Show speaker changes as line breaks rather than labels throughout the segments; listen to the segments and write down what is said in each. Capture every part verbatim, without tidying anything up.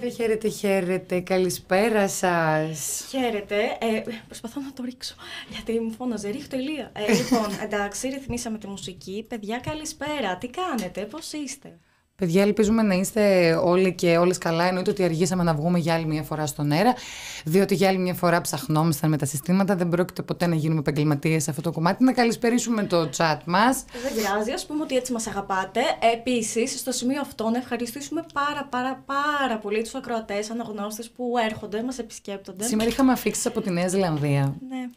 Χαίρετε, χαίρετε, χαίρετε. Καλησπέρα σας.
Χαίρετε. Ε, προσπαθώ να το ρίξω, γιατί μου φώναζε. Ρίχτω ηλία. Ε, λοιπόν, εντάξει, ρυθμίσαμε τη μουσική. Παιδιά, καλησπέρα. Τι κάνετε, πώς είστε?
Παιδιά, ελπίζουμε να είστε όλοι και όλες καλά. Εννοείται ότι αργήσαμε να βγούμε για άλλη μια φορά στον αέρα, διότι για άλλη μια φορά ψαχνόμασταν με τα συστήματα. Δεν πρόκειται ποτέ να γίνουμε επαγγελματίες σε αυτό το κομμάτι. Να καλησπερίσουμε το chat μας.
Δεν πειράζει, ας πούμε ότι έτσι μας αγαπάτε. Επίσης, στο σημείο αυτό να ευχαριστήσουμε πάρα πάρα πάρα πολύ τους ακροατές, αναγνώστες που έρχονται, μας επισκέπτονται.
Σήμερα είχαμε αφήξεις από τη Νέα Ζηλανδία.
Ναι.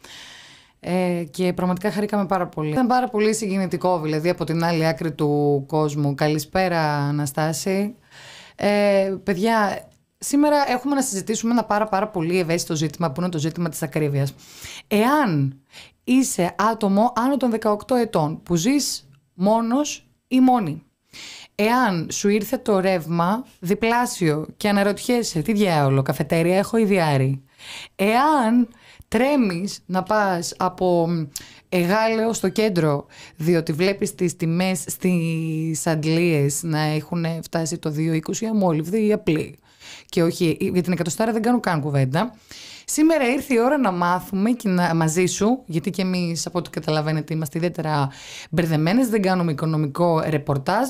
Ε, και πραγματικά χαρήκαμε πάρα πολύ. Ήταν πάρα πολύ συγκινητικό, δηλαδή, από την άλλη άκρη του κόσμου. Καλησπέρα, Αναστάση. Ε, παιδιά, σήμερα έχουμε να συζητήσουμε ένα πάρα πάρα πολύ ευαίσθητο ζήτημα, που είναι το ζήτημα της ακρίβειας. Εάν είσαι άτομο άνω των δεκαοκτώ ετών, που ζεις μόνος ή μόνη, εάν σου ήρθε το ρεύμα διπλάσιο και αναρωτιέσαι τι διάολο, καφετέρια έχω ή διάρρη, εάν τρέμεις να πας από Εγάλεο στο κέντρο, διότι βλέπεις τις τιμές στις αντλίες να έχουν φτάσει το δύο είκοσι αμόλυβδη ή απλή, και όχι, για την εκατοστάρα δεν κάνω καν κουβέντα. Σήμερα ήρθε η ώρα να μάθουμε και να, μαζί σου, γιατί και εμείς από ό,τι καταλαβαίνετε είμαστε ιδιαίτερα μπερδεμένες, δεν κάνουμε οικονομικό ρεπορτάζ.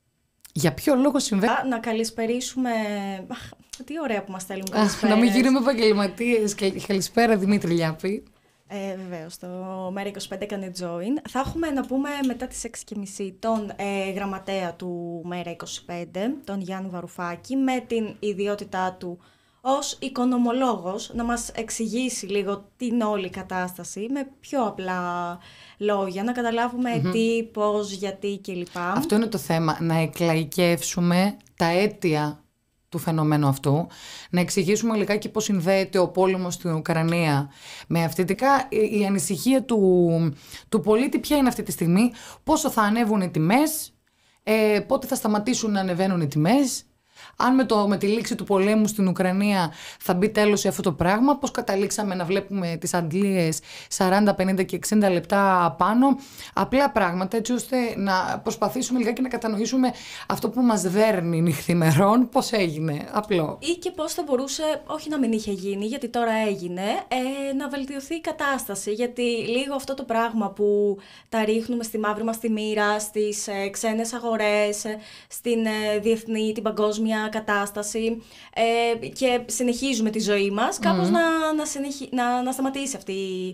Για ποιο λόγο συμβαίνει?
Να καλησπερίσουμε. Αχ, τι ωραία που μας στέλνουν καλησπέρες.
Να μην γίνουμε επαγγελματίες. Καλησπέρα, Δημήτρη Λιάπη.
Ε, βεβαίως, το Μέρα είκοσι πέντε έκανε join. Θα έχουμε να πούμε μετά τις έξι και μισή τον ε, γραμματέα του Μέρα είκοσι πέντε, τον Γιάννη Βαρουφάκη, με την ιδιότητά του ως οικονομολόγος, να μας εξηγήσει λίγο την όλη κατάσταση με πιο απλά λόγια, να καταλάβουμε mm-hmm. τι, πώς, γιατί κλπ.
Αυτό είναι το θέμα, να εκλαϊκεύσουμε τα αίτια του φαινομένου αυτού, να εξηγήσουμε λιγάκι πώς συνδέεται ο πόλεμος στην Ουκρανία με αυτητικά η ανησυχία του, του πολίτη ποια είναι αυτή τη στιγμή, πόσο θα ανέβουν οι τιμές, ε, πότε θα σταματήσουν να ανεβαίνουν οι τιμές, αν με, το, με τη λήξη του πολέμου στην Ουκρανία θα μπει τέλος σε αυτό το πράγμα, πώς καταλήξαμε να βλέπουμε τις αντλίες σαράντα, πενήντα και εξήντα λεπτά πάνω. Απλά πράγματα, έτσι ώστε να προσπαθήσουμε λιγάκι να κατανοήσουμε αυτό που μας δέρνει νυχθημερών, πώς έγινε. Απλό.
Ή και πώς θα μπορούσε, όχι να μην είχε γίνει, γιατί τώρα έγινε, ε, να βελτιωθεί η κατάσταση. Γιατί λίγο αυτό το πράγμα που τα ρίχνουμε στη μαύρη μας τη μοίρα, στις ε, ξένες αγορές, ε, στην ε, διεθνή, την παγκόσμια κατάσταση ε, και συνεχίζουμε τη ζωή μας, κάπως mm. να, να, συνεχι... να, να σταματήσει αυτή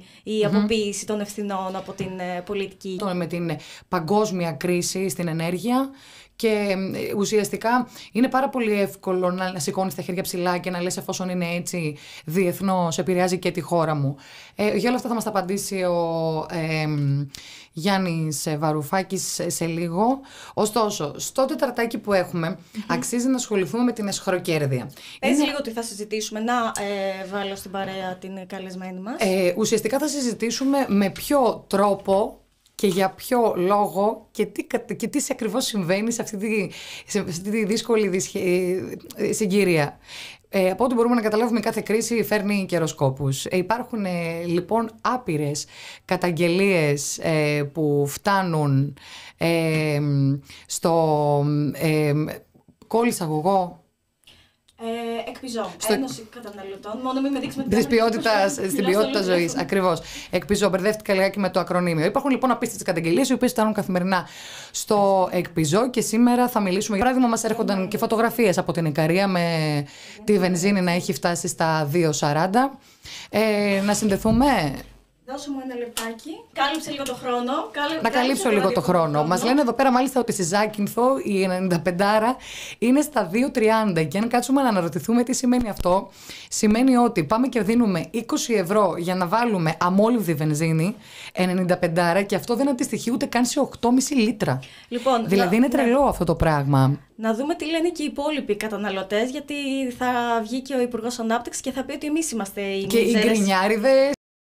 η αποποίηση mm-hmm. των ευθυνών από την ε, πολιτική.
Με την παγκόσμια κρίση στην ενέργεια. Και ουσιαστικά είναι πάρα πολύ εύκολο να σηκώνεις τα χέρια ψηλά και να λες, εφόσον είναι έτσι διεθνώς, επηρεάζει και τη χώρα μου. Ε, για όλα αυτά θα μας τα απαντήσει ο ε, Γιάννης Βαρουφάκης σε λίγο. Ωστόσο, στο τεταρτάκι που έχουμε, mm-hmm. αξίζει να ασχοληθούμε με την εσχροκέρδεια.
Πες είναι... λίγο τι θα συζητήσουμε. Να ε, βάλω στην παρέα την καλεσμένη μας.
Ε, ουσιαστικά θα συζητήσουμε με ποιο τρόπο και για ποιο λόγο και τι, και τι ακριβώς συμβαίνει σε αυτή τη, σε αυτή τη δύσκολη δυσχε, συγκυρία. Ε, από ό,τι μπορούμε να καταλάβουμε, κάθε κρίση φέρνει καιροσκόπους. Ε, υπάρχουν ε, λοιπόν άπειρες καταγγελίες ε, που φτάνουν ε, στο ε, κόλλησα αγωγό.
Ε, εκπιζώ. Στο... Ένωση καταναλωτών. Μόνο μην με δείξουμε
την ποιότητα στην ποιότητα ζωής. Ακριβώς. Εκπιζώ. Μπερδεύτηκα λιγάκι με το ακρονίμιο. Υπάρχουν λοιπόν απίστευτες καταγγελίες οι οποίες φτάνουν καθημερινά στο εκπιζώ και σήμερα θα μιλήσουμε. Για παράδειγμα, μας έρχονταν και φωτογραφίες από την Ικαρία με τη βενζίνη να έχει φτάσει στα δύο σαράντα. Ε, να συνδεθούμε.
Δώσε μου ένα λεπτάκι. Κάλυψε λίγο το χρόνο. Κάλυψε,
να καλύψω λίγο το χρόνο. χρόνο. Μας λένε εδώ πέρα μάλιστα ότι στη Ζάκυνθο η ενενήντα πέντε είναι στα δύο τριάντα. Και αν κάτσουμε να αναρωτηθούμε τι σημαίνει αυτό, σημαίνει ότι πάμε και δίνουμε είκοσι ευρώ για να βάλουμε αμόλυβδη βενζίνη ενενήντα πέντε και αυτό δεν αντιστοιχεί ούτε καν σε οκτώ κόμμα πέντε λίτρα. Λοιπόν, δηλαδή να, είναι τρελό ναι. αυτό το πράγμα.
Να δούμε τι λένε και οι υπόλοιποι καταναλωτές, γιατί θα βγει και ο Υπουργός Ανάπτυξης και θα πει ότι εμείς είμαστε οι
και οι γκρινιάριδες.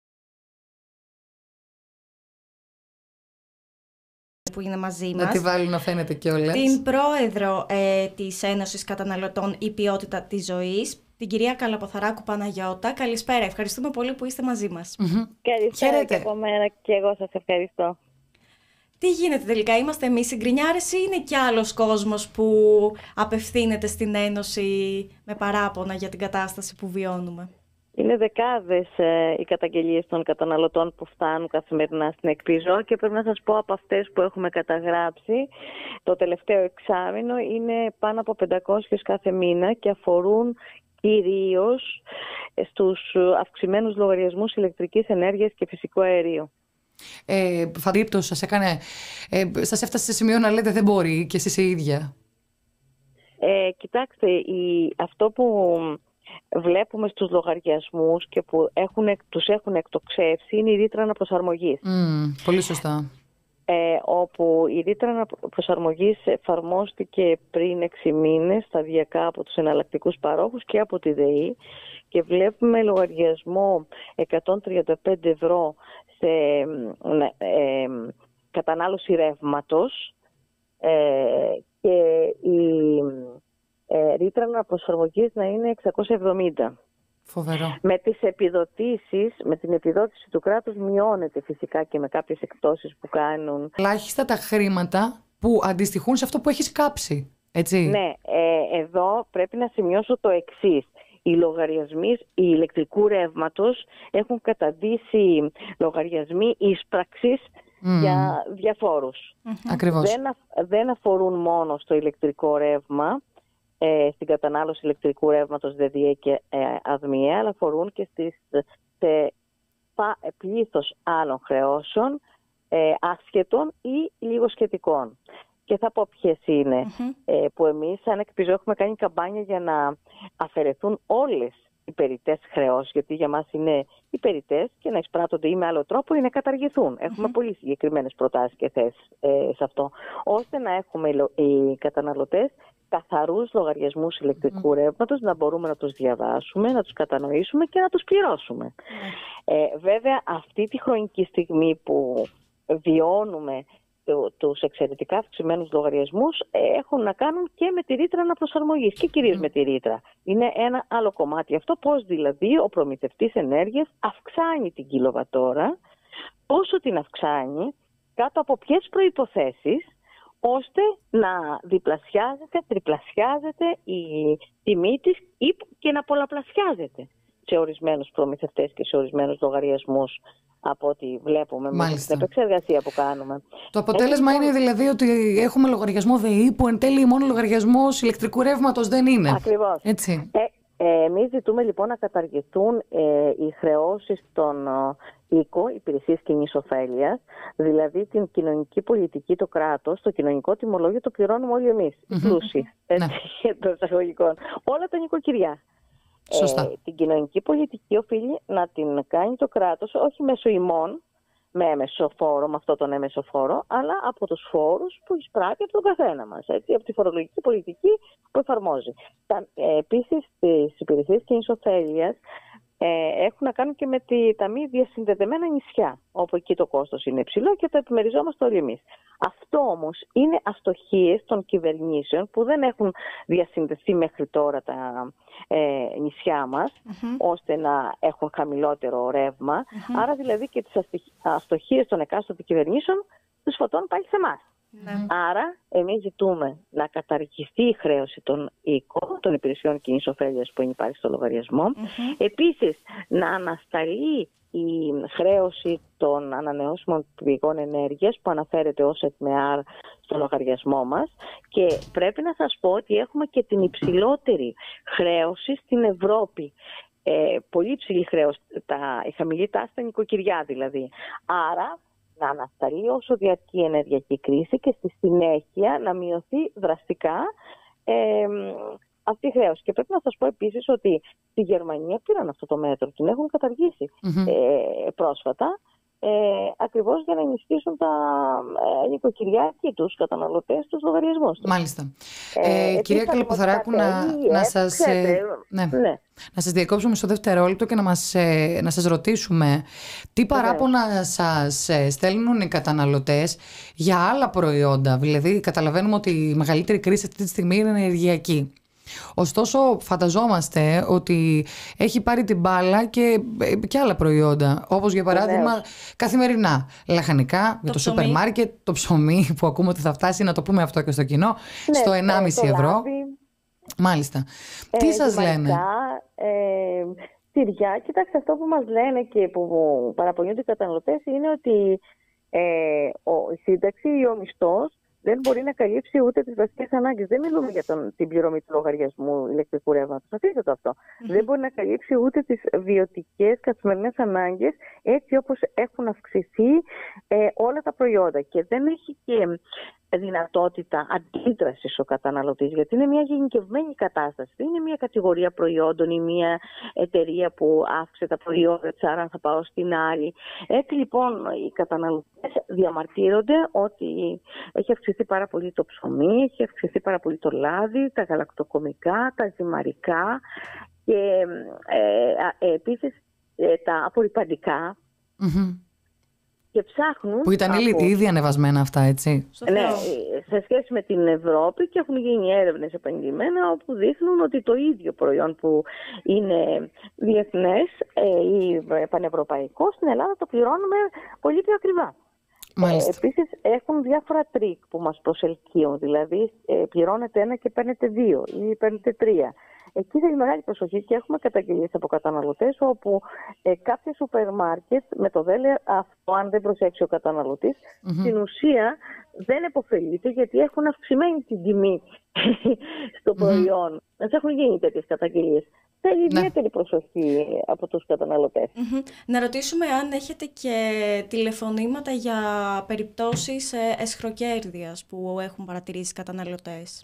Που είναι μαζί
μας. Να τη βάλει να φαίνεται κιόλας.
Την πρόεδρο ε, της Ένωσης Καταναλωτών Η Ποιότητα της Ζωής, την κυρία Καλαποθαράκου Παναγιώτα. Καλησπέρα, ευχαριστούμε πολύ που είστε μαζί μας.
Mm-hmm. Καλησπέρα και από μένα και εγώ σας ευχαριστώ.
Τι γίνεται τελικά, είμαστε εμείς οι γκρινιάρες ή είναι κι άλλος κόσμος που απευθύνεται στην Ένωση με παράπονα για την κατάσταση που βιώνουμε?
Είναι δεκάδες ε, οι καταγγελίες των καταναλωτών που φτάνουν καθημερινά στην Εκπιζώ και πρέπει να σας πω από αυτές που έχουμε καταγράψει το τελευταίο εξάμηνο είναι πάνω από πεντακόσιες κάθε μήνα και αφορούν κυρίως στους αυξημένους λογαριασμούς ηλεκτρικής ενέργειας και φυσικού αερίου.
Ε, Φαντήπτω, σας έκανε, ε, σας έφτασε σε σημείο να λέτε δεν μπορεί και εσείς οι ίδια?
Ε, κοιτάξτε, η, αυτό που βλέπουμε στους λογαριασμούς και που έχουν, τους έχουν εκτοξεύσει είναι η ρήτρα αναπροσαρμογής.
Mm, πολύ σωστά.
Ε, όπου η ρήτρα αναπροσαρμογής εφαρμόστηκε πριν έξι μήνες σταδιακά από τους εναλλακτικούς παρόχους και από τη ΔΕΗ και βλέπουμε λογαριασμό εκατόν τριάντα πέντε ευρώ σε ε, ε, κατανάλωση ρεύματος ε, και η ε, ρήτρα αναπροσαρμογής να είναι εξακόσια εβδομήντα.
Φοβερό.
Με τις επιδοτήσεις, με την επιδότηση του κράτους μειώνεται φυσικά και με κάποιες εκπτώσεις που κάνουν.
Ελάχιστα τα χρήματα που αντιστοιχούν σε αυτό που έχεις κάψει, έτσι.
Ναι, ε, εδώ πρέπει να σημειώσω το εξής. Οι λογαριασμοί ηλεκτρικού ρεύματος έχουν καταντήσει λογαριασμοί ίσπραξης mm. για διαφόρους.
Mm-hmm. Ακριβώς.
Δεν, δεν αφορούν μόνο στο ηλεκτρικό ρεύμα, ε, στην κατανάλωση ηλεκτρικού ρεύματος ΔΔΕ και ε, ΑΔΜΙΕ, αλλά αφορούν και στις, σε πλήθος άλλων χρεώσεων, ε, άσχετων ή λίγο σχετικών. Και θα πω ποιες είναι, mm-hmm. ε, που εμείς σαν Εκπιζώ έχουμε κάνει καμπάνια για να αφαιρεθούν όλες οι περιττές χρεώσεις, γιατί για μας είναι οι περιττές και να εισπράττονται ή με άλλο τρόπο ή να καταργηθούν. Mm-hmm. Έχουμε πολύ συγκεκριμένες προτάσεις και θέσεις ε, σε αυτό, ώστε να έχουμε οι καταναλωτές καθαρούς λογαριασμούς ηλεκτρικού mm. ρεύματος, να μπορούμε να τους διαβάσουμε, να τους κατανοήσουμε και να τους πληρώσουμε. Mm. Ε, βέβαια, αυτή τη χρονική στιγμή που βιώνουμε το, τους εξαιρετικά αυξημένους λογαριασμούς ε, έχουν να κάνουν και με τη ρήτρα αναπροσαρμογής και κυρίως mm. με τη ρήτρα. Είναι ένα άλλο κομμάτι αυτό, πώς δηλαδή ο προμηθευτής ενέργειας αυξάνει την κιλοβατόρα, πόσο την αυξάνει, κάτω από ποιες προϋποθέσεις, ώστε να διπλασιάζεται, τριπλασιάζεται η τιμή της ή και να πολλαπλασιάζεται σε ορισμένους προμηθευτές και σε ορισμένους λογαριασμούς από ό,τι βλέπουμε με την επεξεργασία που κάνουμε.
Το αποτέλεσμα Έτσι, είναι δηλαδή ότι έχουμε λογαριασμό ΔΕΗ που εν τέλει μόνο λογαριασμός ηλεκτρικού ρεύματος δεν είναι.
Ακριβώς.
Έτσι.
Ε, ε, εμείς ζητούμε λοιπόν να καταργηθούν ε, οι χρεώσεις των ε, ΙΚΟ, υπηρεσίες κοινής ωφέλειας, δηλαδή την κοινωνική πολιτική, το κράτος, το κοινωνικό τιμολόγιο το πληρώνουμε όλοι εμείς, mm-hmm. οι πλούσιοι, των εισαγωγικών, όλα τα νοικοκυριά. Ε, την κοινωνική πολιτική οφείλει να την κάνει το κράτος, όχι μέσω ημών, με έμεσο φόρο, με αυτό τον έμεσο φόρο, αλλά από τους φόρους που εισπράττει από τον καθένα μας, έτσι, από τη φορολογική πολιτική που εφαρμόζει. Τα, ε, επίσης, τις υπηρεσίες κοινής ωφέλειας ε, έχουν να κάνουν και με τη, τα μη διασυνδεδεμένα νησιά, όπου εκεί το κόστος είναι υψηλό και το επιμεριζόμαστε όλοι εμείς. Αυτό όμως είναι αστοχίες των κυβερνήσεων που δεν έχουν διασυνδεθεί μέχρι τώρα τα ε, νησιά μας, mm-hmm. ώστε να έχουν χαμηλότερο ρεύμα. Mm-hmm. Άρα δηλαδή και τις αστοχίες των εκάστοτε κυβερνήσεων τους φορτώνουν πάλι σε εμάς. Mm-hmm. Άρα εμείς ζητούμε να καταργηθεί η χρέωση των ΙΚΟ, των υπηρεσιών κοινής ωφέλειας που υπάρχει στο λογαριασμό. Mm-hmm. Επίσης να ανασταλεί η χρέωση των ανανεώσιμων πηγών ενέργειας που αναφέρεται ως ΕΤΜΕΑΡ στο λογαριασμό μας και πρέπει να σας πω ότι έχουμε και την υψηλότερη χρέωση στην Ευρώπη. Ε, πολύ υψηλή χρέωση, τα, η χαμηλή τάση στα νοικοκυριά δηλαδή. Άρα να ανασταλεί όσο διαρκεί η ενεργειακή κρίση και στη συνέχεια να μειωθεί δραστικά ε, αυτή η χρέωση. Και πρέπει να σας πω επίσης ότι στη Γερμανία πήραν αυτό το μέτρο, την έχουν καταργήσει mm-hmm. ε, πρόσφατα, ε, ακριβώς για να ενισχύσουν τα ε, νοικοκυριά και τους καταναλωτές τους λογαριασμούς τους.
Μάλιστα. Ε, ε, κυρία Καλοποθαράκου, να, να, σας, ε, ναι, ναι. να σας διακόψουμε στο δευτερόλεπτο και να, μας, ε, να σας ρωτήσουμε τι παράπονα σας ε, στέλνουν οι καταναλωτές για άλλα προϊόντα. Δηλαδή καταλαβαίνουμε ότι η μεγαλύτερη κρίση αυτή τη στιγμή είναι ενεργειακή. Ωστόσο, φανταζόμαστε ότι έχει πάρει την μπάλα και, και άλλα προϊόντα. Όπως για παράδειγμα, Βεβαίως. καθημερινά λαχανικά, το, το σούπερ μάρκετ, το ψωμί που ακούμε ότι θα φτάσει, να το πούμε αυτό και στο κοινό, ναι, στο ενάμιση ευρώ. Λάδι. Μάλιστα. Ε, Τι σας λένε?
Ε, τυριά. Κοιτάξτε, αυτό που μας λένε και που παραπονιούνται οι καταναλωτές είναι ότι ε, ο, η σύνταξη ή ο μισθός δεν μπορεί να καλύψει ούτε τις βασικές ανάγκες. Δεν μιλούμε για τον, την πληρωμή του λογαριασμού ηλεκτρικού ρεύματος. Αφήστε το αυτό. Mm-hmm. Δεν μπορεί να καλύψει ούτε τις βιωτικές καθημερινές ανάγκες, έτσι όπως έχουν αυξηθεί ε, όλα τα προϊόντα. Και δεν έχει και δυνατότητα αντίδρασης ο καταναλωτής, γιατί είναι μια γενικευμένη κατάσταση. Δεν είναι μια κατηγορία προϊόντων ή μια εταιρεία που αύξησε τα προϊόντα της, άρα θα πάω στην άλλη. Έτσι λοιπόν οι καταναλωτές διαμαρτύρονται ότι έχει αυξηθεί πάρα πολύ το ψωμί, έχει αυξηθεί πάρα πολύ το λάδι, τα γαλακτοκομικά, τα ζυμαρικά και ε, ε, επίσης ε, τα απορριπαντικά.
Mm-hmm.
Και ψάχνουν
που ήταν από... ήδη ανεβασμένα αυτά, έτσι.
Ναι, σε σχέση με την Ευρώπη, και έχουν γίνει έρευνες επενδυμένα όπου δείχνουν ότι το ίδιο προϊόν που είναι διεθνές ή πανευρωπαϊκό στην Ελλάδα το πληρώνουμε πολύ πιο ακριβά. Ε, επίσης έχουν διάφορα τρίκ που μας προσελκύουν, δηλαδή ε, πληρώνετε ένα και παίρνετε δύο ή παίρνετε τρία. Εκεί θέλει μεγάλη προσοχή και έχουμε καταγγελίες από καταναλωτές όπου ε, κάποια σούπερ μάρκετ με το δέλεα αυτό, αν δεν προσέξει ο καταναλωτής, mm-hmm. στην ουσία δεν επωφελείται γιατί έχουν αυξημένη την τιμή στο προϊόν. Mm-hmm. Δεν έχουν γίνει τέτοιες καταγγελίες. Θέλει ιδιαίτερη ναι. προσοχή από τους καταναλωτές.
Mm-hmm. Να ρωτήσουμε αν έχετε και τηλεφωνήματα για περιπτώσεις εσχροκέρδειας που έχουν παρατηρήσει οι καταναλωτές.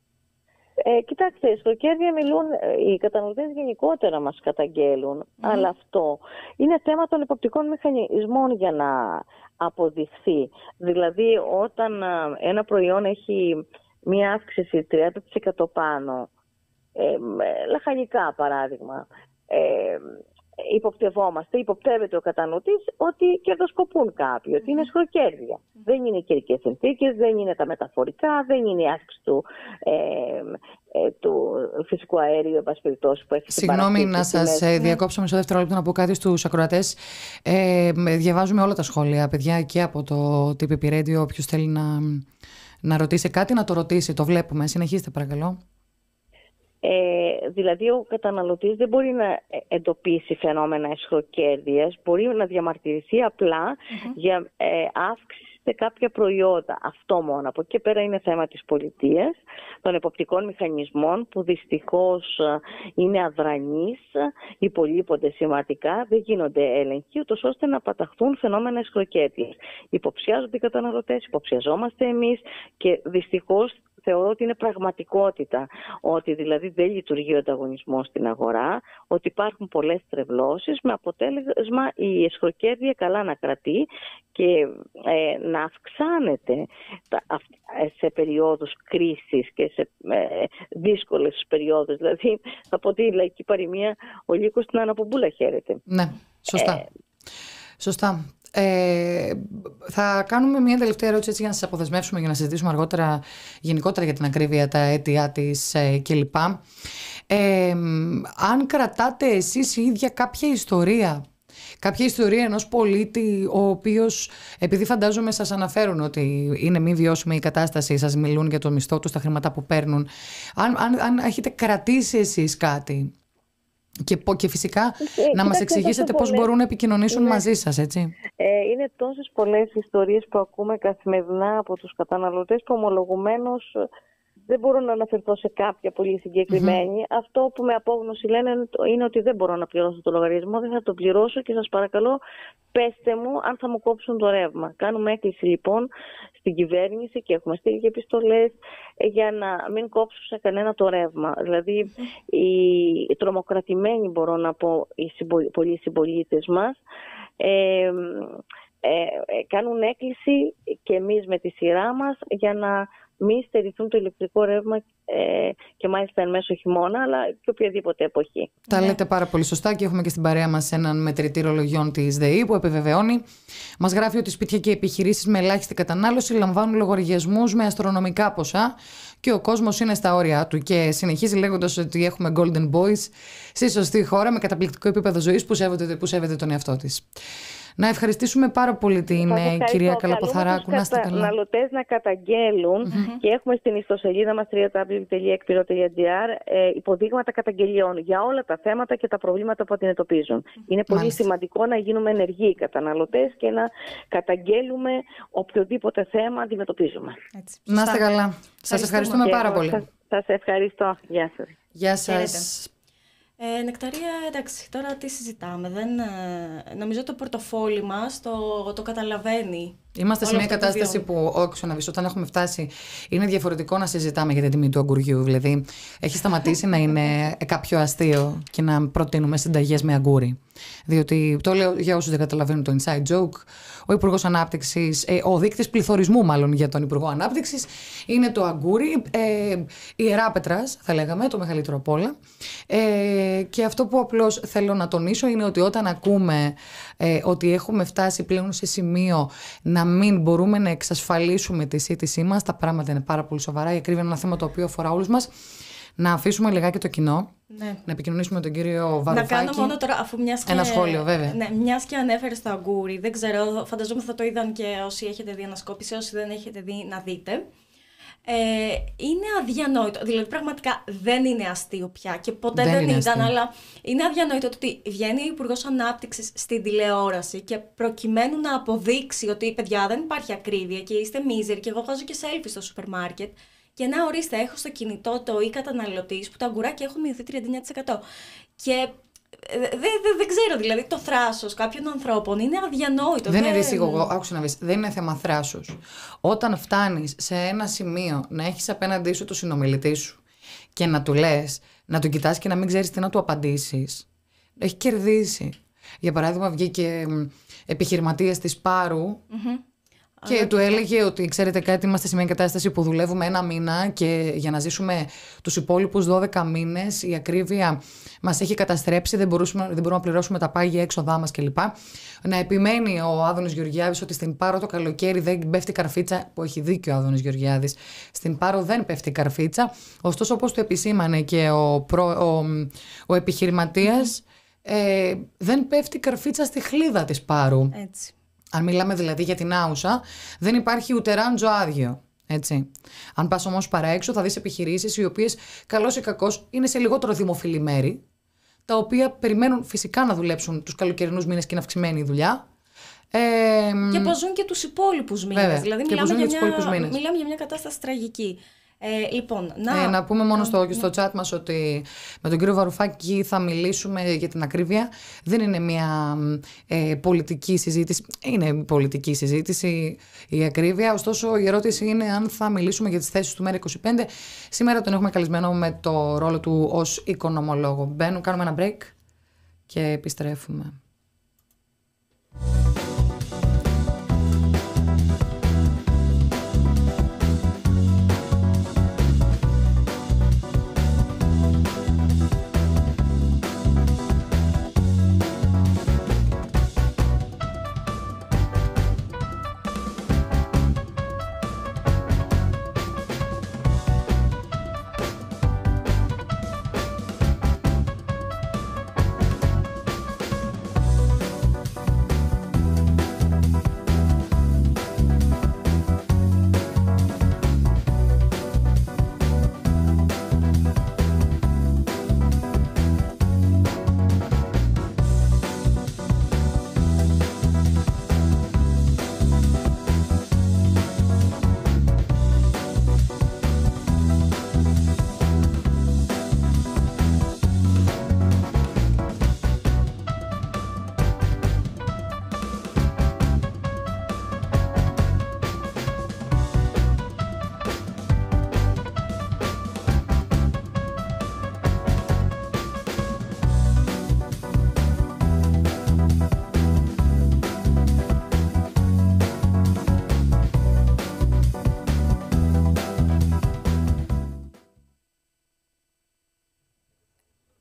Ε, κοιτάξτε, εσχροκέρδεια μιλούν, οι καταναλωτές γενικότερα μας καταγγέλουν, mm. αλλά αυτό είναι θέμα των εποπτικών μηχανισμών για να αποδειχθεί. Δηλαδή, όταν ένα προϊόν έχει μία αύξηση τριάντα τοις εκατό πάνω, ε, λαχανικά παράδειγμα, ε, υποπτευόμαστε, υποπτεύεται ο καταναλωτής ότι κερδοσκοπούν κάποιοι, ότι είναι εσχροκέρδεια. Mm. Δεν είναι οι καιρικές συνθήκες, δεν είναι τα μεταφορικά, δεν είναι η αύξηση του, ε, ε, του φυσικού αέριου, εν πάση περιπτώσει, που έχει.
Συγγνώμη να σας ε, διακόψω μισό δευτερόλεπτο να πω κάτι στους ακροατές. Ε, διαβάζουμε όλα τα σχόλια, παιδιά, και από το τι πι πι Radio. Όποιος θέλει να, να ρωτήσει κάτι, να το ρωτήσει. Το βλέπουμε. Συνεχίστε, παρακαλώ.
Ε, δηλαδή ο καταναλωτής δεν μπορεί να εντοπίσει φαινόμενα εσχροκέρδειας, μπορεί να διαμαρτυρηθεί απλά mm-hmm. για ε, αύξηση σε κάποια προϊόντα. Αυτό μόνο. Από εκεί πέρα είναι θέμα της πολιτείας, των εποπτικών μηχανισμών που δυστυχώς είναι αδρανείς, υπολείπονται σημαντικά, δεν γίνονται έλεγχοι, ούτως ώστε να παταχθούν φαινόμενα εσχροκέρδειας. Υποψιάζονται οι καταναλωτές, υποψιαζόμαστε εμείς και δυστυχώς θεωρώ ότι είναι πραγματικότητα, ότι δηλαδή δεν λειτουργεί ο ανταγωνισμός στην αγορά, ότι υπάρχουν πολλές τρευλώσεις με αποτέλεσμα η εσχροκέρδεια καλά να κρατεί και ε, να αυξάνεται τα, σε περιόδους κρίσης και σε ε, δύσκολες περιόδους. Δηλαδή θα πω τη λαϊκή παροιμία, ο λύκος στην αναπομπούλα χαίρεται.
Ναι, σωστά. Ε, σωστά. Ε, θα κάνουμε μια τελευταία ερώτηση έτσι, για να σας αποδεσμεύσουμε, για να συζητήσουμε αργότερα γενικότερα για την ακρίβεια, τα αίτια της ε, κλπ. Ε, αν κρατάτε εσείς η ίδια κάποια ιστορία, κάποια ιστορία ενός πολίτη ο οποίος, επειδή φαντάζομαι σας αναφέρουν ότι είναι μη βιώσιμη η κατάσταση, σας μιλούν για το μισθό τους, τα χρήματα που παίρνουν, αν, αν, αν έχετε κρατήσει εσείς κάτι και, και φυσικά ε, να μας εξηγήσετε πώς μπορούν να επικοινωνήσουν είναι, μαζί σας, έτσι.
Ε, είναι τόσες πολλές ιστορίες που ακούμε καθημερινά από τους καταναλωτές που ομολογουμένως δεν μπορώ να αναφερθώ σε κάποια πολύ συγκεκριμένη. Mm-hmm. Αυτό που με απόγνωση λένε είναι ότι δεν μπορώ να πληρώσω το λογαριασμό, δεν θα το πληρώσω και σας παρακαλώ πέστε μου αν θα μου κόψουν το ρεύμα. Κάνουμε έκκληση λοιπόν στην κυβέρνηση και έχουμε στείλει και επιστολές για να μην κόψουν σε κανένα το ρεύμα. Δηλαδή mm-hmm. οι τρομοκρατημένοι, μπορώ να πω, οι συμπολ... πολλοί συμπολίτες μας ε, ε, ε, κάνουν έκκληση και εμείς με τη σειρά μας για να μην στερηθούν το ηλεκτρικό ρεύμα ε, και μάλιστα εν μέσω χειμώνα, αλλά και οποιαδήποτε εποχή.
Τα λέτε πάρα πολύ σωστά και έχουμε και στην παρέα μας έναν μετρητή ρολογιών της ΔΕΗ που επιβεβαιώνει. Μας γράφει ότι σπίτια και επιχειρήσεις με ελάχιστη κατανάλωση λαμβάνουν λογαριασμούς με αστρονομικά ποσά και ο κόσμος είναι στα όρια του. Και συνεχίζει λέγοντας ότι έχουμε Golden Boys στη σωστή χώρα με καταπληκτικό επίπεδο ζωής που σέβεται, που σέβεται τον εαυτό της. Να ευχαριστήσουμε πάρα πολύ την κυρία Καλαποθαράκου.
Να είστε καλά. Τους καταναλωτές να καταγγέλουν mm-hmm. και έχουμε στην ιστοσελίδα μας double-u double-u double-u τελεία εκπυρό τελεία τζι άρ ε, υποδείγματα καταγγελιών για όλα τα θέματα και τα προβλήματα που αντιμετωπίζουν. Mm-hmm. Είναι πολύ Μάλιστα. σημαντικό να γίνουμε ενεργοί οι καταναλωτές και να καταγγέλουμε οποιοδήποτε θέμα αντιμετωπίζουμε.
Έτσι.
Να είστε καλά. Σας ευχαριστούμε
και
πάρα πολύ.
Σας, σας ευχαριστώ. Γεια σας.
Γεια σας.
Ε, Νεκταρία, εντάξει, τώρα τι συζητάμε. Δεν, ε, νομίζω το πορτοφόλι μας το, το καταλαβαίνει.
Είμαστε σε μια κατάσταση που, όχι να δεις, όταν έχουμε φτάσει, είναι διαφορετικό να συζητάμε για την τιμή του αγκουριού. Δηλαδή, έχει σταματήσει να είναι κάποιο αστείο και να προτείνουμε συνταγές με αγκούρι. Διότι, το λέω για όσους δεν καταλαβαίνουν το inside joke, ο Υπουργός Ανάπτυξης, ε, ο δείκτης πληθωρισμού μάλλον για τον Υπουργό Ανάπτυξης, είναι το αγκούρι, ε, ιεράπετρας, θα λέγαμε, το μεγαλύτερο απ' όλα. Ε, και αυτό που απλώς θέλω να τονίσω είναι ότι όταν ακούμε ε, ότι έχουμε φτάσει πλέον σε σημείο να μην μπορούμε να εξασφαλίσουμε τη σύντησή μας, τα πράγματα είναι πάρα πολύ σοβαρά. Η ακρίβεια είναι ένα θέμα το οποίο αφορά όλους μας. Να αφήσουμε λιγάκι το κοινό, ναι. να επικοινωνήσουμε με τον κύριο Βαρουφάκη.
Να κάνω μόνο τώρα, αφού μιας και...
Ένα σχόλιο, βέβαια.
Ναι, μιας και ανέφερε στο αγκούρι, δεν ξέρω, φανταζόμαι θα το είδαν και όσοι έχετε δει ανασκόπηση, όσοι δεν έχετε δει να δείτε. Ε, είναι αδιανόητο, δηλαδή πραγματικά δεν είναι αστείο πια και ποτέ δεν, δεν ήταν, αστείο. Αλλά είναι αδιανόητο ότι βγαίνει ο Υπουργός Ανάπτυξης στην τηλεόραση και προκειμένου να αποδείξει ότι παιδιά δεν υπάρχει ακρίβεια και είστε μίζεροι και εγώ βγάζω και selfie στο σούπερ μάρκετ. Και να ορίστε, έχω στο κινητό το ή καταναλωτής που τα αγκουράκια έχουν μειωθεί τριάντα εννέα τοις εκατό. Και δεν δε, δε ξέρω, δηλαδή το θράσος κάποιων ανθρώπων είναι αδιανόητο.
Δεν, δεν... είναι εγώ, άκουσα να βρεις, δεν είναι θέμα θράσος. Όταν φτάνεις σε ένα σημείο να έχεις απέναντί σου το συνομιλητή σου και να του λες, να τον κοιτάς και να μην ξέρεις τι να του απαντήσεις, έχει κερδίσει. Για παράδειγμα, βγήκε επιχειρηματίας της Πάρου. Mm-hmm. Και Αλλά... του έλεγε ότι ξέρετε κάτι, είμαστε σε μια κατάσταση που δουλεύουμε ένα μήνα και για να ζήσουμε τους υπόλοιπους δώδεκα μήνες η ακρίβεια μας έχει καταστρέψει, δεν, δεν μπορούμε να πληρώσουμε τα πάγια έξοδά μας κλπ. Να επιμένει ο Άδωνης Γεωργιάδης ότι στην Πάρο το καλοκαίρι δεν πέφτει καρφίτσα, που έχει δίκιο ο Άδωνης Γεωργιάδης, στην Πάρο δεν πέφτει καρφίτσα. Ωστόσο, όπως του επισήμανε και ο, προ, ο, ο επιχειρηματίας, ε, δεν πέφτει καρφίτσα στη χλίδα της Πάρου.
Έτσι.
Αν μιλάμε δηλαδή για την Άουσα, δεν υπάρχει ούτε ράντζο άδειο. Έτσι. Αν πας όμως παρά έξω, θα δεις επιχειρήσεις οι οποίες καλώς ή κακώς είναι σε λιγότερο δημοφιλή μέρη, τα οποία περιμένουν φυσικά να δουλέψουν τους καλοκαιρινούς μήνες και είναι αυξημένη η δουλειά. Ε,
και πώς ζουν και τους υπόλοιπους μήνες.
Βέβαια,
δηλαδή,
και
μιλάμε για,
μια,
μήνες. μιλάμε για μια κατάσταση τραγική. Ε, λοιπόν, να...
Ε, να πούμε μόνο στο, και στο chat μας ότι με τον κύριο Βαρουφάκη θα μιλήσουμε για την ακρίβεια. Δεν είναι μια ε, πολιτική συζήτηση. Είναι πολιτική συζήτηση η ακρίβεια. Ωστόσο η ερώτηση είναι αν θα μιλήσουμε για τις θέσεις του ΜΕΡΑ είκοσι πέντε. Σήμερα τον έχουμε καλεσμένο με το ρόλο του ως οικονομολόγο. Μπαίνουμε, κάνουμε ένα break και επιστρέφουμε.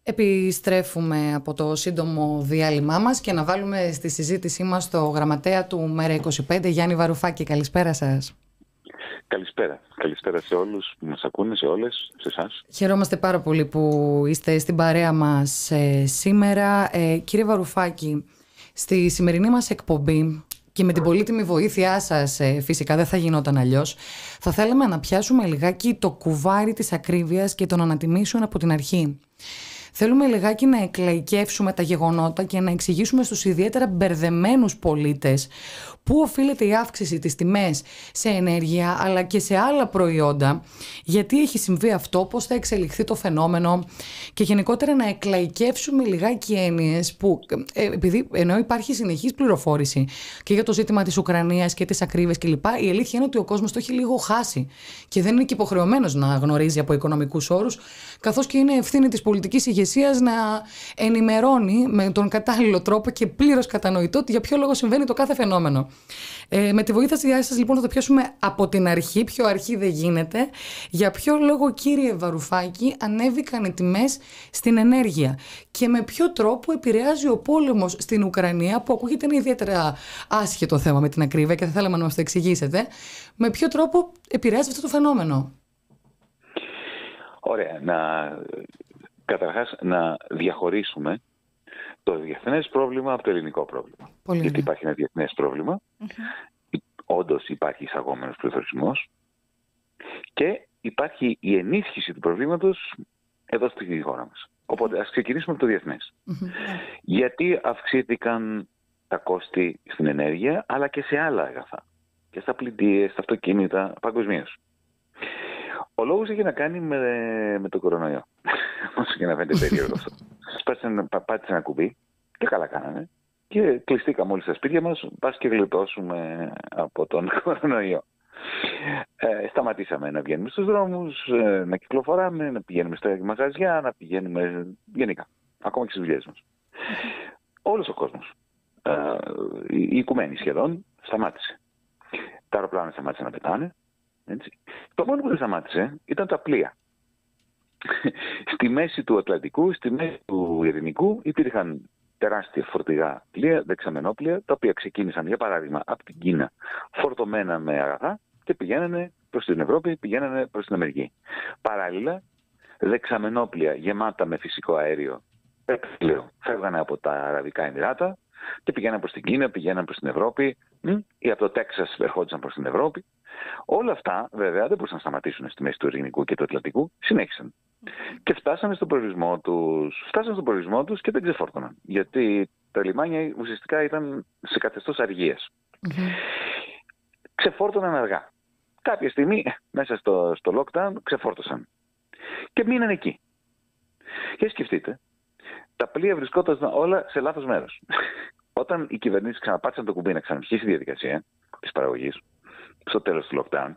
Επιστρέφουμε από το σύντομο διάλειμμά μας και να βάλουμε στη συζήτησή μας το γραμματέα του Μέρα είκοσι πέντε, Γιάννη Βαρουφάκη. Καλησπέρα σας.
Καλησπέρα. Καλησπέρα σε όλους που μας ακούνε, σε όλες, σε εσάς.
Χαιρόμαστε πάρα πολύ που είστε στην παρέα μας ε, σήμερα. Ε, κύριε Βαρουφάκη, στη σημερινή μας εκπομπή και με την πολύτιμη βοήθειά σας, ε, φυσικά δεν θα γινόταν αλλιώς, θα θέλαμε να πιάσουμε λιγάκι το κουβάρι της ακρίβειας και τον ανατιμήσεων από την αρχή. Θέλουμε λιγάκι να εκλαϊκεύσουμε τα γεγονότα και να εξηγήσουμε στους ιδιαίτερα μπερδεμένους πολίτες πού οφείλεται η αύξηση της τιμές σε ενέργεια αλλά και σε άλλα προϊόντα, γιατί έχει συμβεί αυτό, πώς θα εξελιχθεί το φαινόμενο και γενικότερα να εκλαϊκεύσουμε λιγάκι έννοιες που, ε, επειδή ενώ υπάρχει συνεχής πληροφόρηση και για το ζήτημα της Ουκρανίας και της ακρίβειας κλπ, η αλήθεια είναι ότι ο κόσμος το έχει λίγο χάσει και δεν είναι και υποχρεωμένος να γνωρίζει από οικονομικούς όρους, καθώς και είναι ευθύνη της πολιτικής ηγεσίας να ενημερώνει με τον κατάλληλο τρόπο και πλήρως κατανοητό για ποιο λόγο συμβαίνει το κάθε φαινόμενο. Ε, με τη βοήθεια σας λοιπόν θα το πιάσουμε από την αρχή, πιο αρχή δεν γίνεται. Για ποιο λόγο, κύριε Βαρουφάκη, ανέβηκαν οι τιμές στην ενέργεια και με ποιο τρόπο επηρεάζει ο πόλεμος στην Ουκρανία, που ακούγεται είναι ιδιαίτερα άσχετο θέμα με την ακρίβεια και θα θέλαμε να μας το εξηγήσετε, με ποιο τρόπο επηρεάζει αυτό το φαινόμενο?
Ωραία. Να... Καταρχάς, να διαχωρίσουμε το διεθνές πρόβλημα από το ελληνικό πρόβλημα.
Πολύ
Γιατί
ναι.
υπάρχει ένα διεθνές πρόβλημα, mm-hmm. όντως υπάρχει εισαγόμενος πληθωρισμός και υπάρχει η ενίσχυση του προβλήματος εδώ στη χώρα μας. Οπότε ας ξεκινήσουμε από το διεθνές. Mm-hmm. Γιατί αυξήθηκαν τα κόστη στην ενέργεια, αλλά και σε άλλα αγαθά. Και στα πλυντήρια, στα αυτοκίνητα, παγκοσμίως. Ο λόγος έχει να κάνει με, με τον κορονοϊό. Όσο και να φαίνεται περίεργο αυτό. Πάτησε ένα κουμπί και καλά κάνανε. Και κλειστήκαμε όλοι στα σπίτια μας, πας και γλιτώσουμε από τον κορονοϊό. Ε, σταματήσαμε να βγαίνουμε στους δρόμους, ε, να κυκλοφοράμε, να πηγαίνουμε στα μαγαζιά, να πηγαίνουμε γενικά. Ακόμα και στις δουλειές μας. Όλος ο κόσμος, ε, η οικουμένη σχεδόν, σταμάτησε. Τα αεροπλάνα σταμάτησαν να πετάνε. Έτσι. Το μόνο που δεν σταμάτησε ήταν τα πλοία. Στη μέση του Ατλαντικού, στη μέση του Ειρηνικού υπήρχαν τεράστια φορτηγά πλοία, δεξαμενόπλοια, τα οποία ξεκίνησαν για παράδειγμα από την Κίνα φορτωμένα με αγαθά και πηγαίνανε προς την Ευρώπη, πηγαίνανε προς την Αμερική. Παράλληλα, δεξαμενόπλοια γεμάτα με φυσικό αέριο, πετρέλαιο, φεύγανε από τα Αραβικά Εμιράτα και πηγαίνανε προς την Κίνα, πηγαίνανε προς την Ευρώπη ή από το Τέξας ερχόντουσαν προς την Ευρώπη. Όλα αυτά βέβαια δεν μπορούσαν να σταματήσουν στη μέση του Ειρηνικού και του Ατλαντικού, συνέχισαν. Mm-hmm. Και φτάσανε στον προορισμό τους, φτάσανε στον προορισμό τους και δεν ξεφόρτωναν. Γιατί τα λιμάνια ουσιαστικά ήταν σε καθεστώς αργίας. Mm-hmm. Ξεφόρτωναν αργά. Κάποια στιγμή μέσα στο, στο lockdown ξεφόρτωσαν. Και μείναν εκεί. Και σκεφτείτε, τα πλοία βρισκόταν όλα σε λάθος μέρος. Όταν οι κυβερνήσεις ξαναπάτησαν το κουμπί να ξαναρχίσει η διαδικασία της παραγωγής, στο τέλος του lockdown,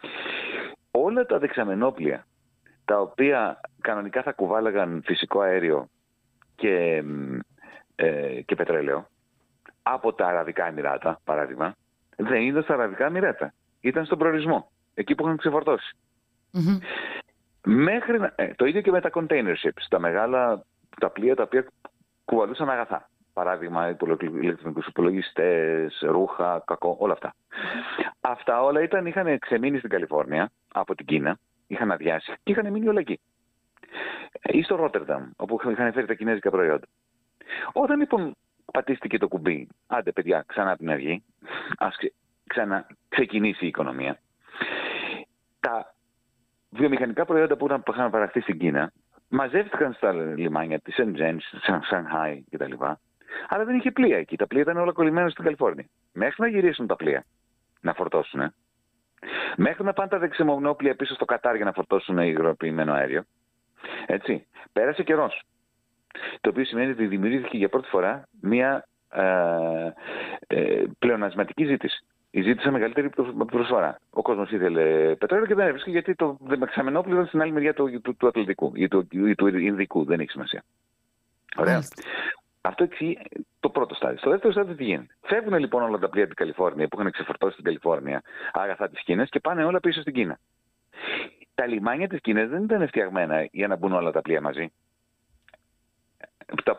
όλα τα δεξαμενόπλοια τα οποία κανονικά θα κουβάλαγαν φυσικό αέριο και, ε, και πετρέλαιο από τα Αραβικά Εμιράτα, παράδειγμα, δεν ήταν στα Αραβικά Εμιράτα. Ήταν στον προορισμό, εκεί που είχαν ξεφορτώσει. Mm-hmm. Μέχρι, ε, το ίδιο και με τα container ships, τα μεγάλα τα πλοία τα οποία κουβαλούσαν αγαθά. Παράδειγμα, ηλεκτρονικούς υπολογιστές, ρούχα, κακό, όλα αυτά. Mm-hmm. Αυτά όλα ήταν, είχαν ξεμείνει στην Καλιφόρνια από την Κίνα, είχαν αδειάσει και είχαν μείνει όλα εκεί. Ή στο Ρότερνταμ, όπου είχαν φέρει τα κινέζικα προϊόντα. Όταν λοιπόν πατήστηκε το κουμπί, άντε παιδιά, ξανά την αργή, ας ξανά ξεκινήσει η οικονομία, τα βιομηχανικά προϊόντα που είχαν παραχθεί στην Κίνα μαζεύτηκαν στα λιμάνια της Σεντζέν, της Σανχάι κτλ. Αλλά δεν είχε πλοία εκεί. Τα πλοία ήταν όλα κολλημένα στην Καλιφόρνια. Μέχρι να γυρίσουν τα πλοία να φορτώσουν, μέχρι να πάνε τα δεξαμενόπλοια πίσω στο Κατάρ για να φορτώσουν υγροποιημένο αέριο, έτσι, πέρασε καιρός. Το οποίο σημαίνει ότι δημιουργήθηκε για πρώτη φορά μια ε, ε, πλεονασματική ζήτηση. Η ζήτηση μεγαλύτερη προσφορά. Ο κόσμος ήθελε πετρέλαιο και δεν έβρισκε γιατί το δεξαμενόπλοιο ήταν στην άλλη μεριά του, του, του Ατλαντικού ή του, του, του Ινδικού. Δεν έχει σημασία. Ωραία. Αυτό εξηγεί το πρώτο στάδιο. Στο δεύτερο στάδιο τι γίνεται. Φεύγουν λοιπόν όλα τα πλοία από την Καλιφόρνια που είχαν ξεφορτώσει στην Καλιφόρνια αγαθά της Κίνας και πάνε όλα πίσω στην Κίνα. Τα λιμάνια της Κίνας δεν ήταν φτιαγμένα για να μπουν όλα τα πλοία μαζί.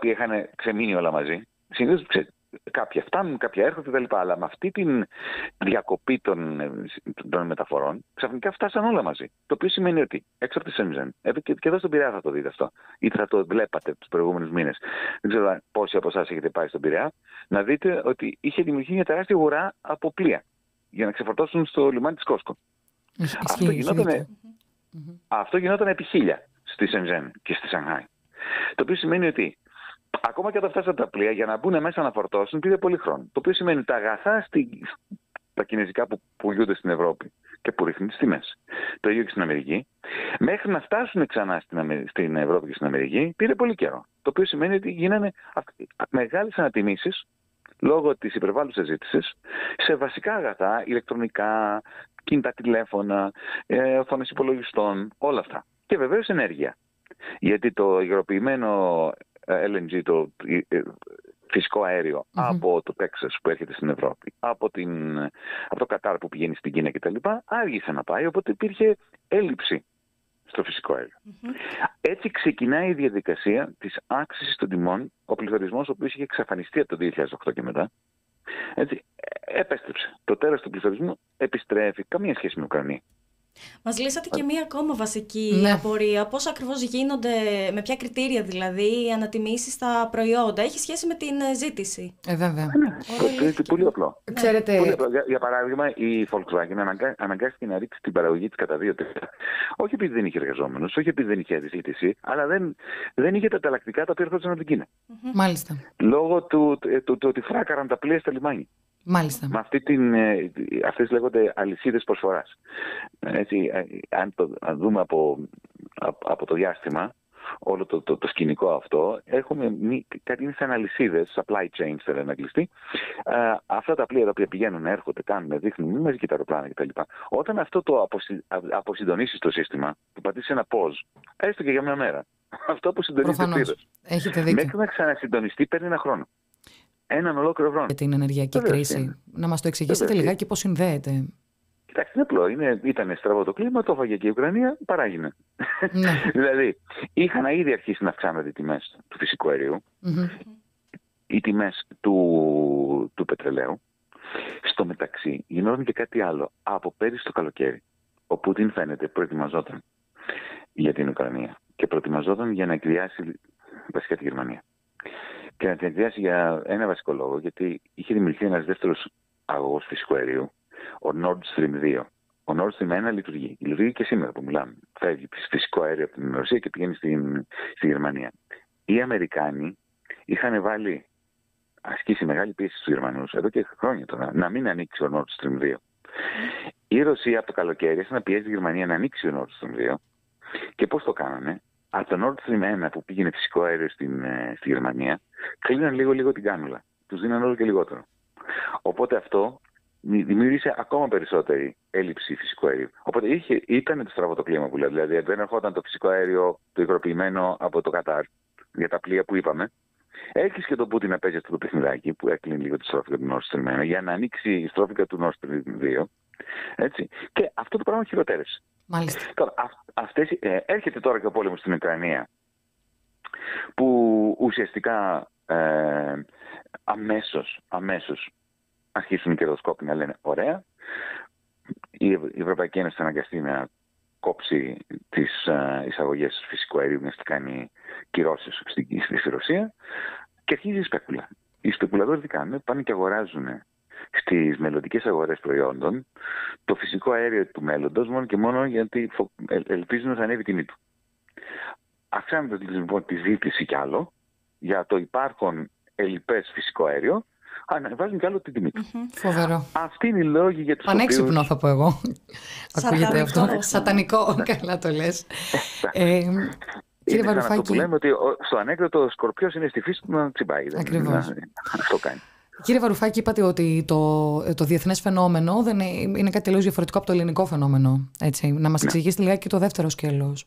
οποία είχαν ξεμείνει όλα μαζί. Συνήθως κάποια φτάνουν, κάποια έρχονται κτλ. Αλλά με αυτή την διακοπή των, των μεταφορών, ξαφνικά φτάσαν όλα μαζί. Το οποίο σημαίνει ότι έξω από τη Σενζέν, και, και εδώ στον Πειραιά θα το δείτε αυτό, ή θα το βλέπατε τους προηγούμενους μήνες. Δεν ξέρω πόσοι από εσάς έχετε πάει στον Πειραιά, να δείτε ότι είχε δημιουργηθεί μια τεράστια ουρά από πλοία για να ξεφορτώσουν στο λιμάνι της Κόσκο. Αυτό γινόταν, mm-hmm. αυτό γινόταν επί χίλια στη Σενζέν και στη Σανχάη. Το οποίο σημαίνει ότι ακόμα και όταν φτάσαν τα πλοία, για να μπουν μέσα να φορτώσουν, πήρε πολύ χρόνο. Το οποίο σημαίνει τα αγαθά, στη, τα κινέζικα που πουλούνται στην Ευρώπη και που ρίχνουν τις τιμές, το ίδιο και στην Αμερική, μέχρι να φτάσουν ξανά στην, στην Ευρώπη και στην Αμερική, πήρε πολύ καιρό. Το οποίο σημαίνει ότι γίνανε μεγάλες ανατιμήσεις λόγω της υπερβάλλουσας ζήτησης σε βασικά αγαθά, ηλεκτρονικά, κινητά τηλέφωνα, ε, οθόνες υπολογιστών, όλα αυτά. Και βεβαίως ενέργεια. Γιατί το υγροποιημένο ελ εν τζι, το φυσικό αέριο, mm-hmm. από το Τέξας που έρχεται στην Ευρώπη, από, την, από το Κατάρ που πηγαίνει στην Κίνα κτλ., άργησε να πάει, οπότε υπήρχε έλλειψη στο φυσικό αέριο. Mm-hmm. Έτσι ξεκινάει η διαδικασία της αύξησης των τιμών, ο πληθωρισμός ο οποίος είχε εξαφανιστεί από το δύο χιλιάδες οκτώ και μετά. Έτσι, επέστρεψε. Το τέρας του πληθωρισμού επιστρέφει. Καμία σχέση με Ουκρανία.
Μας λύσατε και μία ακόμα βασική ναι. απορία. Πώς ακριβώς γίνονται, με ποια κριτήρια δηλαδή, οι ανατιμήσεις στα προϊόντα. Έχει σχέση με την ζήτηση.
Ε, βέβαια.
Ναι, είναι πολύ απλό.
Ναι. Ξέρετε...
Πολύ απλό. Για, για παράδειγμα, η Volkswagen αναγκα... αναγκάστηκε να ρίξει την παραγωγή της κατά δύο τρίτα. Όχι επειδή δεν είχε εργαζόμενους, όχι επειδή δεν είχε ζήτηση, αλλά δεν, δεν είχε τα ανταλλακτικά τα οποία έρχονταν από την Κίνα.
Mm-hmm. Μάλιστα.
Λόγω του ότι φράκαραν τα πλοία στα λιμάνια.
Μάλιστα.
Με αυτή την, αυτές λέγονται αλυσίδες προσφοράς. Έτσι, αν το αν δούμε από, από το διάστημα, όλο το, το, το σκηνικό αυτό, έχουμε μη, κάτι είναι σαν αλυσίδες, supply chains θα λένε αγγλιστή. Αυτά τα πλοία τα οποία πηγαίνουν, έρχονται, κάνουν, δείχνουν, μη μαζί και τα αεροπλάνα κτλ. Όταν αυτό το αποσυ, αποσυντονίσει το σύστημα, του πατήσει ένα pause, έστω και για μια μέρα, αυτό αποσυντονίζεται πλήρως. Μέχρι να ξανασυντονιστεί παίρνει ένα χρόνο. Έναν ολόκληρο χρόνο.
Για την ενεργειακή Βέβαια, κρίση. Είναι. Να μας το εξηγήσετε λιγάκι πώς συνδέεται.
Κοιτάξτε, είναι απλό. Είναι, ήταν στραβό το κλίμα, το έφαγε και η Ουκρανία, παράγινε. Ναι. Δηλαδή, είχαν ήδη αρχίσει να αυξάνονται οι τιμές του φυσικού αερίου, mm-hmm. οι τιμές του, του πετρελαίου. Στο μεταξύ, γινόταν και κάτι άλλο. Από πέρυσι το καλοκαίρι, ο Πούτιν φαίνεται προετοιμαζόταν για την Ουκρανία και προετοιμαζόταν για να εκβιάσει βασικά τη Γερμανία. Και να την εκβιάσει για ένα βασικό λόγο, γιατί είχε δημιουργηθεί ένας δεύτερος αγωγός φυσικού αερίου, ο Nord Stream δύο. Ο Nord Stream ένα λειτουργεί. Λειτουργεί και σήμερα που μιλάμε. Φεύγει φυσικό αέριο από την Ρωσία και πηγαίνει στην, στη Γερμανία. Οι Αμερικάνοι είχαν βάλει, ασκήσει μεγάλη πίεση στους Γερμανούς, εδώ και χρόνια τώρα, να μην ανοίξει ο Nord Stream δύο. Η Ρωσία από το καλοκαίρι άρχισε να πιέζει τη Γερμανία να ανοίξει ο Nord Stream δύο. Και πώς το κάνανε? Από το Nord Stream ένα που πήγαινε φυσικό αέριο στην, στη Γερμανία, κλείναν λίγο-λίγο την κάνουλα. Τους δίναν όλο και λιγότερο. Οπότε αυτό δημιούργησε ακόμα περισσότερη έλλειψη φυσικού αερίου. Οπότε είχε, ήταν το στραβό το κλίμα που λέω. Δηλαδή δεν ερχόταν το φυσικό αέριο το υγροποιημένο από το Κατάρ για τα πλοία που είπαμε. Έρχεσαι και τον Πούτιν να παίζει αυτό το παιχνιδάκι που έκλεινε λίγο τη στρόφικα του Nord Stream ένα για να ανοίξει η στρόφικα του Nord Stream δύο. Έτσι. Και αυτό το πράγμα χειροτέρευσε.
Μάλιστα.
Τώρα, α, αυτές, ε, έρχεται τώρα και ο πόλεμος στην Ουκρανία που ουσιαστικά ε, αμέσως, αμέσως αρχίσουν οι κερδοσκόποι να λένε ωραία, η, η Ευρωπαϊκή Ένωση θα αναγκαστεί να κόψει τις ε, εισαγωγές φυσικού αερίου, να κάνει κυρώσεις στη, στη, στη Ρωσία και αρχίζει η σπέκουλα. Οι σπεκουλαδόροι τι κάνουν? Πάνε και αγοράζουν στις μελλοντικές αγορές προϊόντων το φυσικό αέριο του μέλλοντος μόνο και μόνο γιατί ελπίζουν να θα ανέβει η τιμή του. Αυξάνοντας λοιπόν τη ζήτηση κι άλλο για το υπάρχον ελλειπές φυσικό αέριο, ανεβάζουν κι άλλο την τιμή του.
Mm-hmm. Φοβερό.
Αυτή είναι η λόγη για τους
Πανέξυπνο
οποίους...
θα πω εγώ. Ακούγεται αυτό. Σατανικό, καλά το λες. ε, Κύριε Βαρουφάκη.
Αυτό που λέμε ότι στο ανέκδοτο ο Σκορπιός είναι στη φύση του να τσιμπάει.
Ακριβώς.
Αυτό κάνει.
Κύριε Βαρουφάκη, είπατε ότι το, το διεθνές φαινόμενο δεν είναι, είναι κάτι τελείως διαφορετικό από το ελληνικό φαινόμενο. Έτσι. Να μας εξηγήσετε λιγάκι και το δεύτερο σκέλος.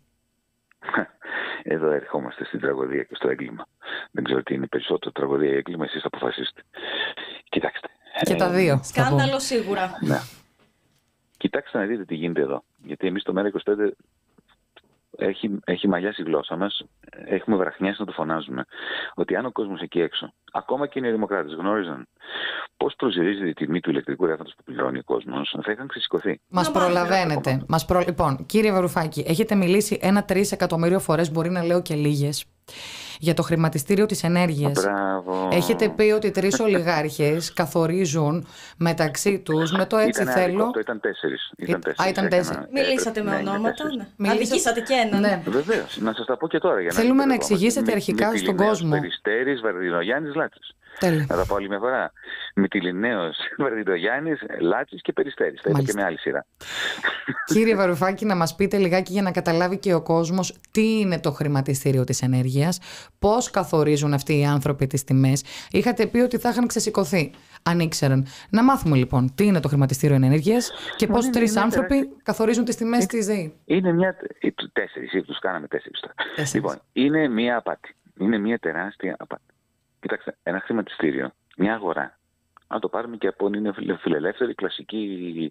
Εδώ ερχόμαστε στην τραγωδία και στο έγκλημα. Δεν ξέρω τι είναι περισσότερο, τραγωδία ή έγκλημα, εσείς αποφασίστε. Κοιτάξτε.
Και τα δύο.
Σκάνδαλο σίγουρα.
Ναι. Κοιτάξτε να δείτε τι γίνεται εδώ. Γιατί εμείς το ΜέΡΑ είκοσι πέντε έχει, έχει μαλλιάσει η γλώσσα μας, έχουμε βραχνιάσει να το φωνάζουμε. Ότι αν ο κόσμος εκεί έξω, ακόμα και οι Νεοδημοκράτες, γνώριζαν πώς προσδιορίζεται η τιμή του ηλεκτρικού ρεύματος που πληρώνει ο κόσμος, θα είχαν ξεσηκωθεί.
Μας προλαβαίνετε. Μας προ... Λοιπόν, κύριε Βαρουφάκη, έχετε μιλήσει ένα τρεις εκατομμύριο φορές, μπορεί να λέω και λίγες, για το χρηματιστήριο της ενέργειας.
Μπράβο.
Έχετε πει ότι τρεις ολιγάρχες καθορίζουν μεταξύ τους με το έτσι
ήταν
θέλω.
Αυτό ήταν τέσσερις. Ήταν τέσσερις.
Α, ήταν τέσσερις.
Μιλήσατε με
ναι,
ονόματα.
ναι.
Ναι.
Μιλήσατε...
Αδικήσατε και έναν.
Ναι.
Βεβαίως. Να σας τα πω και τώρα. Για να
θέλουμε να εξηγήσετε αρχικά
με,
στον
με
κόσμο.
Περιστέρης, Βαρδινογιάννης, Λάτσης.
Τέλεια.
Να τα πω άλλη μια φορά. Μυτιληναίος, Βαρδινογιάννης, Λάτσης και Περιστέρης. Τα είπα και με άλλη σειρά.
Κύριε Βαρουφάκη, να μας πείτε λιγάκι για να καταλάβει και ο κόσμος τι είναι το χρηματιστήριο της ενέργειας, πώς καθορίζουν αυτοί οι άνθρωποι τις τιμές. Είχατε πει ότι θα είχαν ξεσηκωθεί αν ήξεραν. Να μάθουμε λοιπόν τι είναι το χρηματιστήριο ενέργειας και πώς τρεις άνθρωποι τεράστια... καθορίζουν τις τιμές της ΔΕΗ.
Είναι μια. Τέσσερις, τους κάναμε τέσσερις τώρα. Λοιπόν, είναι μια απάτη. Είναι μια τεράστια απάτη. Κοιτάξτε, ένα χρηματιστήριο, μια αγορά, αν το πάρουμε και από είναι φιλελεύθερη, κλασική,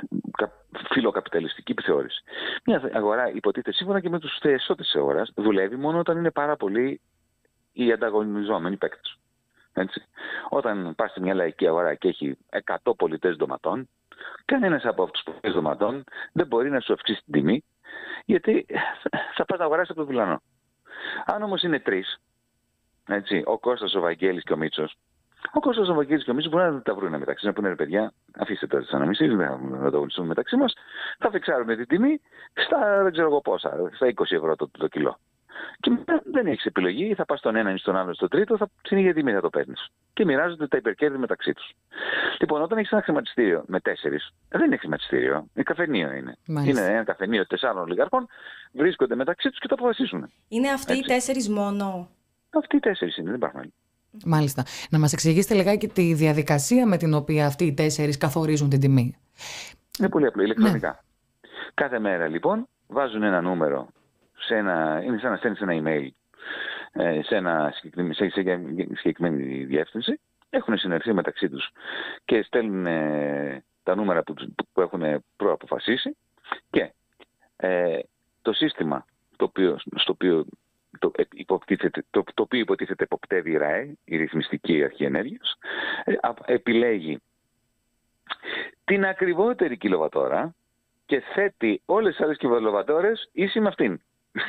φιλοκαπιταλιστική επιθεώρηση. Μια αγορά υποτίθεται σύμφωνα και με τους θεσότες της αγοράς, δουλεύει μόνο όταν είναι πάρα πολλοί οι ανταγωνιζόμενοι παίκτες. Έτσι. Όταν πας σε μια λαϊκή αγορά και έχει εκατό πολιτές ντοματών, κανένας από αυτούς τους πολιτές ντοματών δεν μπορεί να σου αυξήσει την τιμή, γιατί θα πας να αγοράσεις από το Δουλανό. Αν όμως είναι τρεις, έτσι, ο Κώστας, ο Βαγγέλης και ο Μίτσος, ο Κώστας, ο Βαγγέλης και ο Μίτσος μπορεί να τα βρουν μεταξύ, να πούνε ρε παιδιά, αφήστε τώρα τις αναμνήσεις, δεν θα ανταγωνιστούμε μεταξύ μας, θα φιξάρουμε την τιμή στα δεν ξέρω εγώ πόσα, στα είκοσι ευρώ το, το κιλό. Και μετά δεν έχεις επιλογή, θα πας στον έναν ή στον άλλον, στον τρίτο, θα, στην ίδια τιμή θα το παίρνεις. Και μοιράζονται τα υπερκέρδη μεταξύ τους. Λοιπόν, όταν έχεις ένα χρηματιστήριο με τέσσερις, δεν είναι χρηματιστήριο, είναι καφενείο είναι. Μάλιστα. Είναι ένα καφενείο τεσσάρων ολιγαρχών, βρίσκονται μεταξύ τους και το αποφασίζουν.
Είναι αυτοί οι τέσσερις μόνο.
Αυτοί οι τέσσερις είναι, δεν υπάρχουν άλλοι.
Μάλιστα. Να μας εξηγήσετε λιγάκι τη διαδικασία με την οποία αυτοί οι τέσσερις καθορίζουν την τιμή.
Είναι πολύ απλό, ηλεκτρονικά. Ναι. Κάθε μέρα λοιπόν βάζουν ένα νούμερο, σε ένα, είναι σαν να στέλνεις ένα email σε, ένα, σε, σε συγκεκριμένη διεύθυνση, έχουν συνεργασία μεταξύ τους και στέλνουν ε, τα νούμερα που, που έχουν προαποφασίσει και ε, το σύστημα το οποίο, στο οποίο Το, υποτίθεται, το, το οποίο υποτίθεται εποπτεύει η ΡΑΕ, η Ρυθμιστική Αρχή Ενέργειας, επιλέγει την ακριβότερη κιλοβατόρα και θέτει όλες τις άλλες κιλοβατόρες ίση με αυτήν.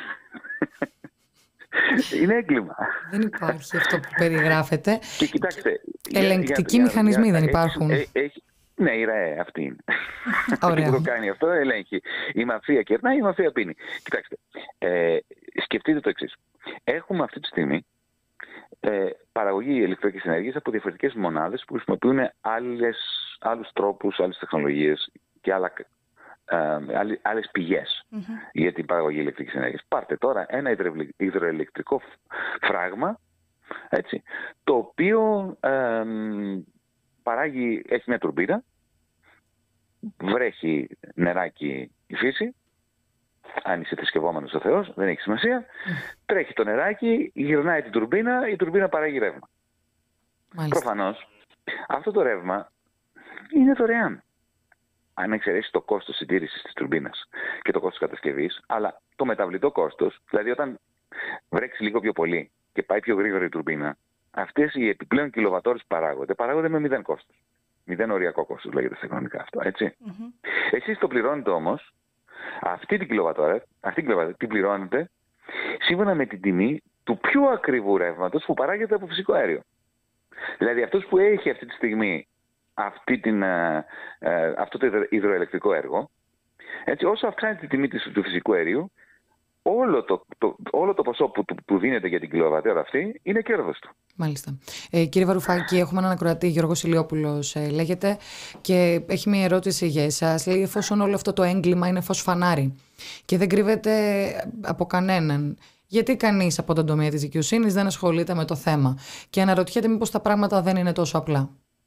Είναι έγκλημα.
Δεν υπάρχει αυτό που περιγράφεται.
Και κοιτάξτε,
ελεγκτικοί για, μηχανισμοί για, για, δεν υπάρχουν.
Έχει, έχει, ναι, η ΡΑΕ αυτή είναι. Αυτή που το κάνει αυτό ελέγχει. Η μαφία κερνάει, η μαφία πίνει. Κοιτάξτε, ε, σκεφτείτε το εξής. Έχουμε αυτή τη στιγμή ε, παραγωγή ηλεκτρικής ενέργειας από διαφορετικές μονάδες που χρησιμοποιούν άλλες, άλλους τρόπους, άλλες τεχνολογίες και άλλα, ε, άλλες πηγές mm-hmm. για την παραγωγή ηλεκτρικής ενέργειας. Πάρτε τώρα ένα υδροελεκτρικό φράγμα, έτσι, το οποίο ε, παράγει, έχει μια τουρμπίνα, βρέχει νεράκι η φύση, αν είσαι θρησκευόμενος ο Θεός, δεν έχει σημασία, τρέχει το νεράκι, γυρνάει την τουρμπίνα, η τουρμπίνα παράγει ρεύμα. Μάλιστα. Προφανώς, αυτό το ρεύμα είναι δωρεάν. Αν εξαιρέσει το κόστος συντήρησης της τουρμπίνας και το κόστος κατασκευής, αλλά το μεταβλητό κόστος, δηλαδή όταν βρέξει λίγο πιο πολύ και πάει πιο γρήγορα η τουρμπίνα, αυτές οι επιπλέον κιλοβατόρες που παράγονται, παράγονται με μηδέν κόστος. Μηδέν οριακό κόστος λέγεται στα οικονομικά αυτό, έτσι. Mm-hmm. Εσείς το πληρώνετε όμως, αυτή την κιλοβατόρα, αυτή την κιλοβατόρα την πληρώνετε σύμφωνα με την τιμή του πιο ακριβού ρεύματος που παράγεται από φυσικό αέριο. Δηλαδή αυτός που έχει αυτή τη στιγμή αυτή την, ε, ε, αυτό το υδροελεκτρικό έργο, έτσι, όσο αυξάνει τη τιμή του φυσικού αερίου, όλο το, το, όλο το ποσό που του δίνεται για την κιλοβατόρα αυτή είναι κέρδος του.
Μάλιστα. Ε, κύριε Βαρουφάκη, έχουμε έναν ακροατή, Γιώργος Ηλιόπουλος ε, λέγεται, και έχει μια ερώτηση για εσάς. Λέει, εφόσον όλο αυτό το έγκλημα είναι φως φανάρι και δεν κρύβεται από κανέναν, γιατί κανείς από τον τομέα της δικαιοσύνης δεν ασχολείται με το θέμα και αναρωτιέται μήπως τα πράγματα δεν είναι τόσο απλά.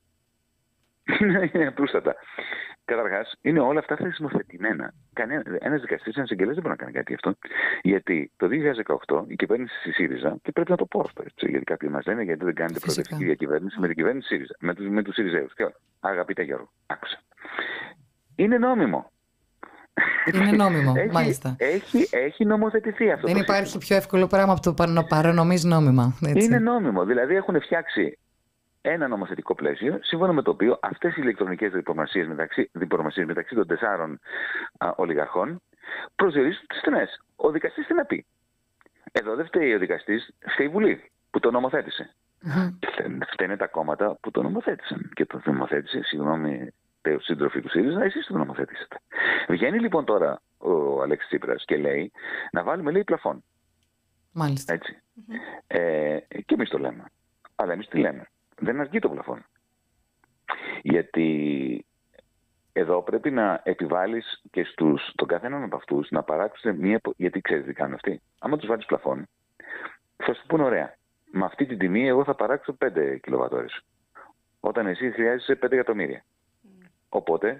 Είναι απλούστατα. Καταρχάς, είναι όλα αυτά θεσμοθετημένα. Ένας δικαστής, ένας εγγελέας δεν μπορεί να κάνει κάτι αυτό. Γιατί το δύο χιλιάδες δεκαοκτώ η κυβέρνηση στη ΣΥΡΙΖΑ, και πρέπει να το πω αυτό, έτσι, γιατί κάποιοι μας λένε γιατί δεν κάνετε προοδευτική διακυβέρνηση με την κυβέρνηση ΣΥΡΙΖΑ, με τους, με τους ΣΥΡΙΖΑΙΟΥς. Και αγαπητέ Γιώργο, άκουσα. Είναι νόμιμο.
Είναι νόμιμο,
έχει,
μάλιστα.
Έχει, έχει νομοθετηθεί αυτό.
Δεν
το
υπάρχει
σύστημα.
πιο εύκολο πράγμα από το να παρανομείς νόμιμα. Έτσι.
Είναι νόμιμο. Δηλαδή έχουν φτιάξει ένα νομοθετικό πλαίσιο, σύμφωνα με το οποίο αυτές οι ηλεκτρονικές διπλωμασίες μεταξύ, διπλωμασίες μεταξύ των τεσσάρων α, ολιγαρχών προσδιορίζουν τις τιμές. Ο δικαστής τι να πει? Εδώ δεν φταίει ο δικαστής, φταίει η Βουλή που το νομοθέτησε. Mm-hmm. Φταίνε τα κόμματα που το νομοθέτησαν. Και το νομοθέτησε, συγγνώμη, ο σύντροφοι του ΣΥΡΙΖΑ, εσείς το νομοθετήσατε. Βγαίνει λοιπόν τώρα ο Αλέξης Τσίπρας και λέει να βάλουμε, λέει, πλαφόν.
Μάλιστα.
Έτσι. Mm-hmm. Ε, και εμείς το λέμε. Αλλά εμείς τι λέμε? Δεν αρκεί το πλαφόν. Γιατί εδώ πρέπει να επιβάλλεις και στους, τον καθέναν από αυτούς να παράξουν μία. Γιατί ξέρεις τι κάνουν αυτοί? Άμα τους βάλεις πλαφόν, θα σου πούνε ωραία. Με αυτή την τιμή εγώ θα παράξω πέντε κιλοβατόρες. Όταν εσύ χρειάζεσαι πέντε εκατομμύρια. Mm. Οπότε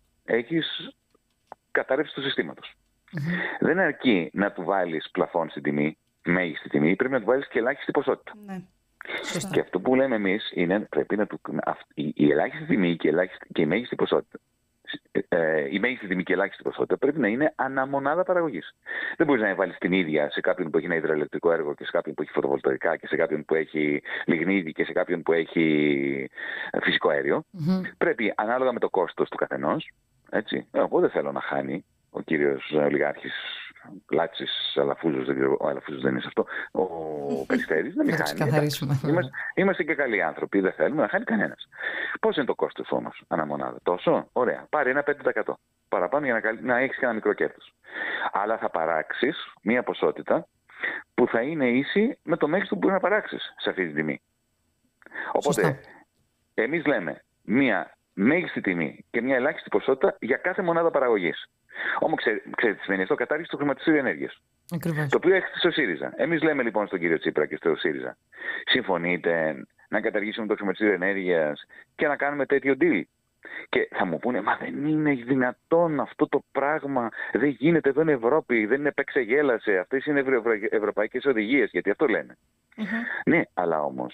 έχεις κατάρρευση του συστήματος. Mm-hmm. Δεν αρκεί να του βάλεις πλαφόν στην τιμή, μέγιστη τιμή, πρέπει να του βάλεις και ελάχιστη ποσότητα. Mm. Σωστά. Και αυτό που λέμε εμείς είναι πρέπει να του, η, η ελάχιστη τιμή και η, ελάχιστη, και η μέγιστη ποσότητα. Ε, η μέγιστη τιμή και η ελάχιστη ποσότητα πρέπει να είναι αναμονάδα παραγωγής. Δεν μπορείς να βάλεις την ίδια σε κάποιον που έχει ένα υδροελεκτρικό έργο και σε κάποιον που έχει φωτοβολταϊκά και σε κάποιον που έχει λιγνίδι και σε κάποιον που έχει φυσικό αέριο. Mm-hmm. Πρέπει ανάλογα με το κόστος του καθενός. Έτσι. Εγώ δεν θέλω να χάνει ο κύριος ολιγάρχης Λάτσης, Αλαφούζος, δεν ξέρω, ο Αλαφούζος δεν είναι σε αυτό, ο Περιστέρης, να μην χάνει. Είμαστε, είμαστε και καλοί άνθρωποι, δεν θέλουμε να χάνει κανένας. Πώς είναι το κόστος όμως, αναμονάδα? Τόσο, ωραία, πάρει ένα πέντε τοις εκατό παραπάνω για να, να έχεις και ένα μικρό κέρδος. Αλλά θα παράξεις μία ποσότητα που θα είναι ίση με το μέγιστο που μπορεί να παράξεις σε αυτή τη τιμή. Οπότε, σωστά, εμείς λέμε μία μέγιστη τιμή και μία ελάχιστη ποσότητα για κάθε μονάδα παραγωγής. Όμως ξέρετε τι σημαίνει αυτό? Κατάργηση του χρηματιστήριου ενέργειας. Το οποίο έχτισε ο ΣΥΡΙΖΑ. Εμείς λέμε λοιπόν στον κύριο Τσίπρα και στο ΣΥΡΙΖΑ, συμφωνείτε να καταργήσουμε το χρηματιστήριο ενέργειας και να κάνουμε τέτοιο deal? Και θα μου πούνε, μα δεν είναι δυνατόν αυτό το πράγμα, δεν γίνεται, εδώ είναι Ευρώπη, δεν είναι επεξεγέλασε, αυτές είναι ευρω... ευρωπαϊκές οδηγίες, γιατί αυτό λένε. Mm-hmm. Ναι, αλλά όμως,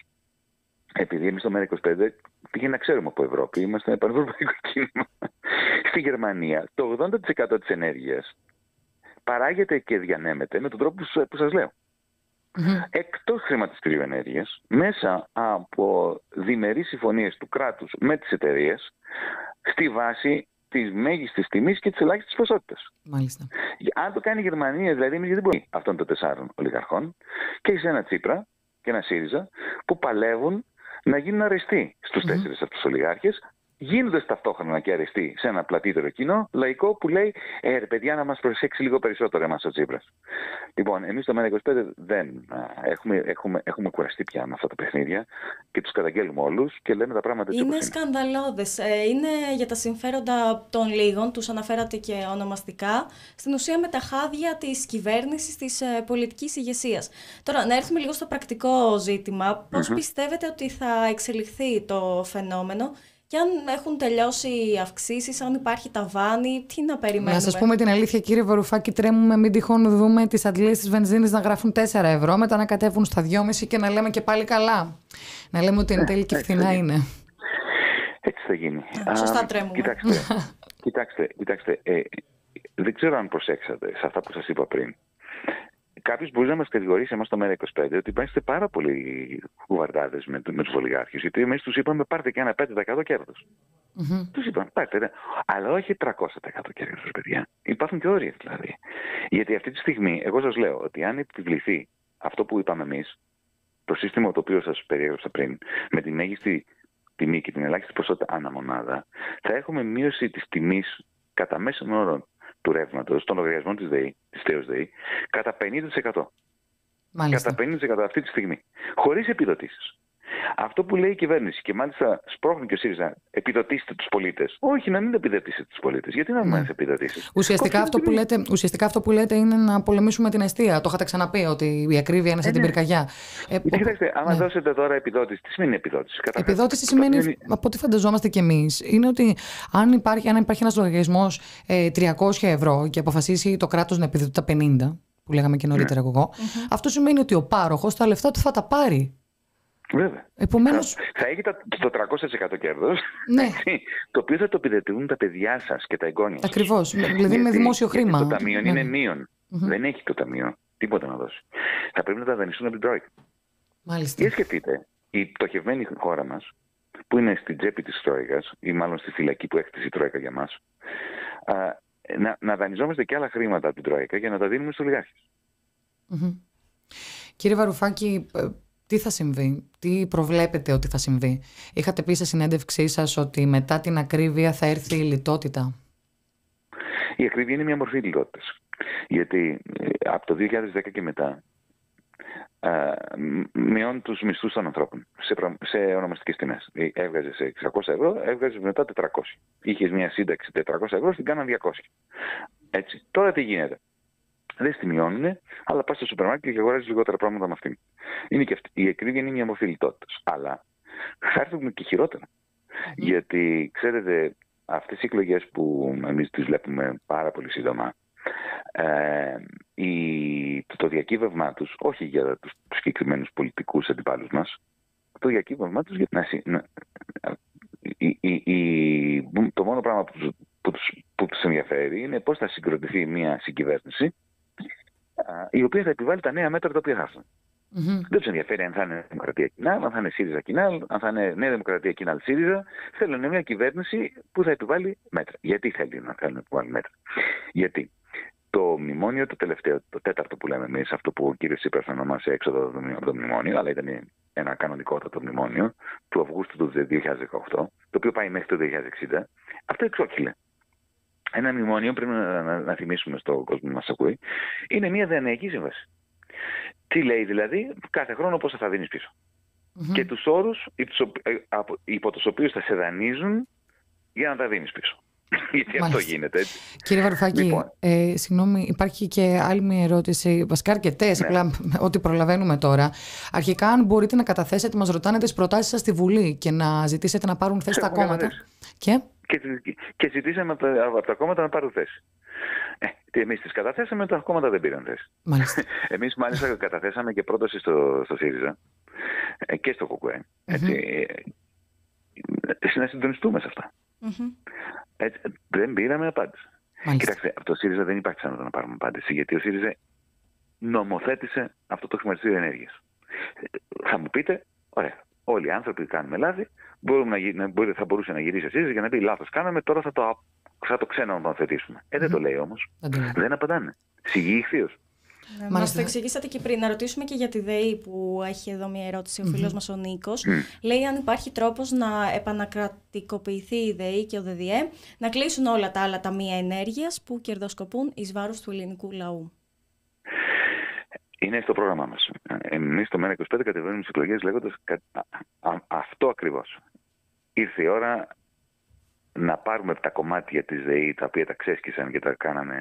επειδή εμείς στο ΜΕΡΑ είκοσι πέντε πήγε να ξέρουμε από Ευρώπη, είμαστε ένα πανευρωπαϊκό κίνημα. Στη Γερμανία το ογδόντα τοις εκατό της ενέργειας παράγεται και διανέμεται με τον τρόπο που σας λέω. Mm-hmm. Εκτός χρηματιστηρίου ενέργειας, μέσα από διμερείς συμφωνίες του κράτους με τις εταιρείες, στη βάση της μέγιστης τιμής και της ελάχιστης ποσότητας.
Μάλιστα. Αν
το κάνει η Γερμανία, δηλαδή, εμείς δεν μπορεί αυτών των τεσσάρων ολιγαρχών, και έχει ένα Τσίπρα και ένα ΣΥΡΙΖΑ που παλεύουν να γίνουν αρεστοί στους mm-hmm. τέσσερις αυτούς ολιγάρχες, γίνοντας ταυτόχρονα και αρεστοί σε ένα πλατύτερο κοινό λαϊκό που λέει «Ε, ρε παιδιά, να μας προσέξει λίγο περισσότερο εμάς ο Τσίπρας». Λοιπόν, εμείς στο ΜΕΡΑ είκοσι πέντε δεν έχουμε, έχουμε, έχουμε κουραστεί πια με αυτά τα παιχνίδια και τους καταγγέλουμε όλους και λέμε τα πράγματα έτσι όπως είναι.
Είναι σκανδαλώδες. Ε, είναι για τα συμφέροντα των λίγων, τους αναφέρατε και ονομαστικά, στην ουσία με τα χάδια της κυβέρνησης, της ε, πολιτικής ηγεσίας. Τώρα, να έρθουμε λίγο στο πρακτικό ζήτημα. Πώς mm-hmm. πιστεύετε ότι θα εξελιχθεί το φαινόμενο? Και αν έχουν τελειώσει οι αυξήσεις, αν υπάρχει ταβάνι, τι να περιμένουμε?
Να σας πούμε την αλήθεια, κύριε Βαρουφάκη, τρέμουμε μην τυχόν δούμε τις αντλίες της βενζίνης να γράφουν τέσσερα ευρώ, μετά να κατέβουν στα δυόμισι και να λέμε και πάλι καλά. Να λέμε ότι εν τέλει και φθηνά είναι.
Έτσι θα γίνει.
Α, σωστά τρέμουμε.
Κοιτάξτε, κοιτάξτε, κοιτάξτε ε, δεν ξέρω αν προσέξατε σε αυτά που σας είπα πριν. Κάποιος μπορεί να μας κατηγορήσει εμάς στο ΜΕΡΑ είκοσι πέντε ότι είμαστε πάρα πολύ κουβαρδάδες με, με τους ολιγάρχες. Γιατί εμείς τους είπαμε πάρτε και ένα πέντε τοις εκατό κέρδος. Mm-hmm. Τους είπαμε πάρτε, ναι. Αλλά όχι τριακόσια τοις εκατό κέρδος, παιδιά. Υπάρχουν και όρια δηλαδή. Γιατί αυτή τη στιγμή, εγώ σας λέω ότι αν επιβληθεί αυτό που είπαμε εμείς, το σύστημα το οποίο σας περιέγραψα πριν, με τη μέγιστη τιμή και την ελάχιστη ποσότητα αναμονάδα, θα έχουμε μείωση της τιμής κατά μέσον όρο του ρεύματος, των λογαριασμών της ΔΕΗ, της ΤΕΟΣ ΔΕΗ, κατά πενήντα τοις εκατό.
Μάλιστα.
Κατά πενήντα τοις εκατό αυτή τη στιγμή. Χωρίς επιδοτήσεις. Αυτό που λέει η κυβέρνηση και μάλιστα σπρώχνει και ο ΣΥΡΙΖΑ, επιδοτήστε τους πολίτες. Όχι, να μην επιδοτήσετε τους πολίτες. Γιατί να μην ναι. επιδοτήσεις?
Ουσιαστικά αυτό, που λέτε, ουσιαστικά αυτό που λέτε είναι να πολεμήσουμε την αιστεία. Το είχατε ξαναπεί ότι η ακρίβεια είναι σαν ε, την πυρκαγιά.
Ε, Κοιτάξτε, άμα ναι. δώσετε τώρα επιδότηση, τι σημαίνει επιδότηση?
Καταρχάς, επιδότηση σημαίνει, σημαίνει, από ό,τι φανταζόμαστε κι εμείς, είναι ότι αν υπάρχει, αν υπάρχει ένας λογαριασμός ε, τριακόσια ευρώ και αποφασίσει το κράτος να επιδοτεί τα πενήντα, που λέγαμε και νωρίτερα ναι. εγώ, mm-hmm. αυτό σημαίνει ότι ο πάροχος τα λεφτά του θα τα πάρει.
Βέβαια.
Επομένως...
Θα, θα έχει το τριακόσια τοις εκατό κέρδος,
ναι.
το οποίο θα το επιδετούν τα παιδιά σας και τα εγγόνια σας.
Ακριβώς. Δηλαδή με δημόσιο χρήμα.
Το ταμείο
ναι.
είναι μείον.
Mm-hmm.
Δεν έχει το ταμείο τίποτα να δώσει. Θα πρέπει να τα δανειστούν από την Τρόικα.
Μάλιστα.
Και σκεφτείτε, η πτωχευμένη χώρα μας, που είναι στην τσέπη της Τρόικας, ή μάλλον στη φυλακή που έκτισε η Τρόικα για μας, α, να, να δανειζόμαστε και άλλα χρήματα από την Τρόικα για να τα δίνουμε στους ολιγάρχες.
Mm-hmm. Κύριε Βαρουφάκη, τι θα συμβεί, τι προβλέπετε ότι θα συμβεί? Είχατε πει σε συνέντευξή σας ότι μετά την ακρίβεια θα έρθει η λιτότητα.
Η ακρίβεια είναι μια μορφή λιτότητας. Γιατί από το δύο χιλιάδες δέκα και μετά α, μειώνει τους μισθούς των ανθρώπων σε, σε ονομαστικές τιμές. Έβγαζε σε εξακόσια ευρώ, έβγαζε μετά τετρακόσια. Είχες μια σύνταξη τετρακόσια ευρώ, την κάναν διακόσια. Έτσι. Τώρα τι γίνεται? Δεν στη μειώνουν, αλλά πας στο σούπερ μάρκετ και αγοράζεις λιγότερα πράγματα με αυτήν. Είναι και αυτή. Η ακρίβεια είναι μια μορφή λιτότητας. Αλλά θα έρθουν και χειρότερα. Mm. Γιατί ξέρετε, αυτές οι εκλογές που εμείς τις βλέπουμε πάρα πολύ σύντομα, ε, η, το, το διακύβευμά τους, όχι για τους συγκεκριμένους πολιτικούς αντιπάλους μας, το διακύβευμά τους για να, να, η, η, η, το μόνο πράγμα που, που, τους, που τους ενδιαφέρει είναι πώς θα συγκροτηθεί μια συγκυβέρνηση η οποία θα επιβάλλει τα νέα μέτρα τα οποία θα έρθουν. Mm-hmm. Δεν τους ενδιαφέρει αν θα είναι Δημοκρατία Κοινάλ, αν θα είναι ΣΥΡΙΖΑ Κοινάλ, αν θα είναι Νέα Δημοκρατία Κοινάλ ΣΥΡΙΖΑ. Θέλουν μια κυβέρνηση που θα επιβάλλει μέτρα. Γιατί θέλει να θέλουν να επιβάλλει μέτρα? Γιατί το μνημόνιο, το τελευταίο, το τέταρτο που λέμε εμείς, αυτό που ο κύριος Τσίπρας ονομάσει έξοδο από το μνημόνιο, αλλά ήταν ένα κανονικότατο μνημόνιο του Αυγούστου του δύο χιλιάδες δεκαοκτώ, το οποίο πάει μέχρι το δύο χιλιάδες εξήντα, αυτό εξόχυλε. Ένα μνημόνιο, πρέπει να, να, να θυμίσουμε στον κόσμο που μας ακούει, είναι μια δανειακή σύμβαση. Τι λέει δηλαδή? Κάθε χρόνο πόσα θα δίνεις πίσω. Mm-hmm. Και τους όρους υπό τους οποίους θα σε δανείζουν για να τα δίνεις πίσω. Γιατί αυτό γίνεται, έτσι.
Κύριε Βαρουφάκη, λοιπόν, ε, συγγνώμη, υπάρχει και άλλη μια ερώτηση, βασικά αρκετές, ναι. Απλά ό,τι προλαβαίνουμε τώρα. Αρχικά, αν μπορείτε να καταθέσετε, μας ρωτάνε τις προτάσεις σας στη Βουλή και να ζητήσετε να πάρουν θέση τα κόμματα. Και... Και,
και ζητήσαμε από τα, από τα κόμματα να πάρουν θέση. Ε, εμείς τις καταθέσαμε, τα κόμματα δεν πήραν θέση.
Μάλιστα.
Εμείς μάλιστα καταθέσαμε και πρόταση στο, στο ΣΥΡΙΖΑ και στο ΚΚΕ. Έτσι, mm-hmm. να συντονιστούμε σε αυτά. Mm-hmm. Έτσι, δεν πήραμε απάντηση. Μάλιστα. Κοιτάξτε, από το ΣΥΡΙΖΑ δεν υπάρχει πιθανότητα να πάρουμε απάντηση, γιατί ο ΣΥΡΙΖΑ νομοθέτησε αυτό το χρηματιστήριο ενέργειας. Θα μου πείτε, ωραία, όλοι οι άνθρωποι που κάνουμε λάθη, μπορούμε να, μπορεί, θα μπορούσε να γυρίσει ο ΣΥΡΙΖΑ για να πει λάθος κάναμε, τώρα θα το, θα το ξενομοθετήσουμε. Ε, δεν mm-hmm. το λέει όμως. Mm-hmm. Δεν απαντάνε. Σιγή ηχθείως.
Ναι, μας το εξηγήσατε και πριν. Να ρωτήσουμε και για τη ΔΕΗ, που έχει εδώ μια ερώτηση ο φίλος mm-hmm. μας ο Νίκος. Mm. Λέει αν υπάρχει τρόπος να επανακρατικοποιηθεί η ΔΕΗ και ο ΔΔΕ, να κλείσουν όλα τα άλλα ταμεία ενέργειας που κερδοσκοπούν εις βάρος του ελληνικού λαού.
Είναι στο πρόγραμμά μας. Εμείς στο ΜΕΡΑ είκοσι πέντε κατεβαίνουμε στις εκλογές λέγοντας α, α, αυτό ακριβώς. Ήρθε η ώρα να πάρουμε τα κομμάτια της ΔΕΗ, τα οποία τα ξέσκισαν και τα κάνανε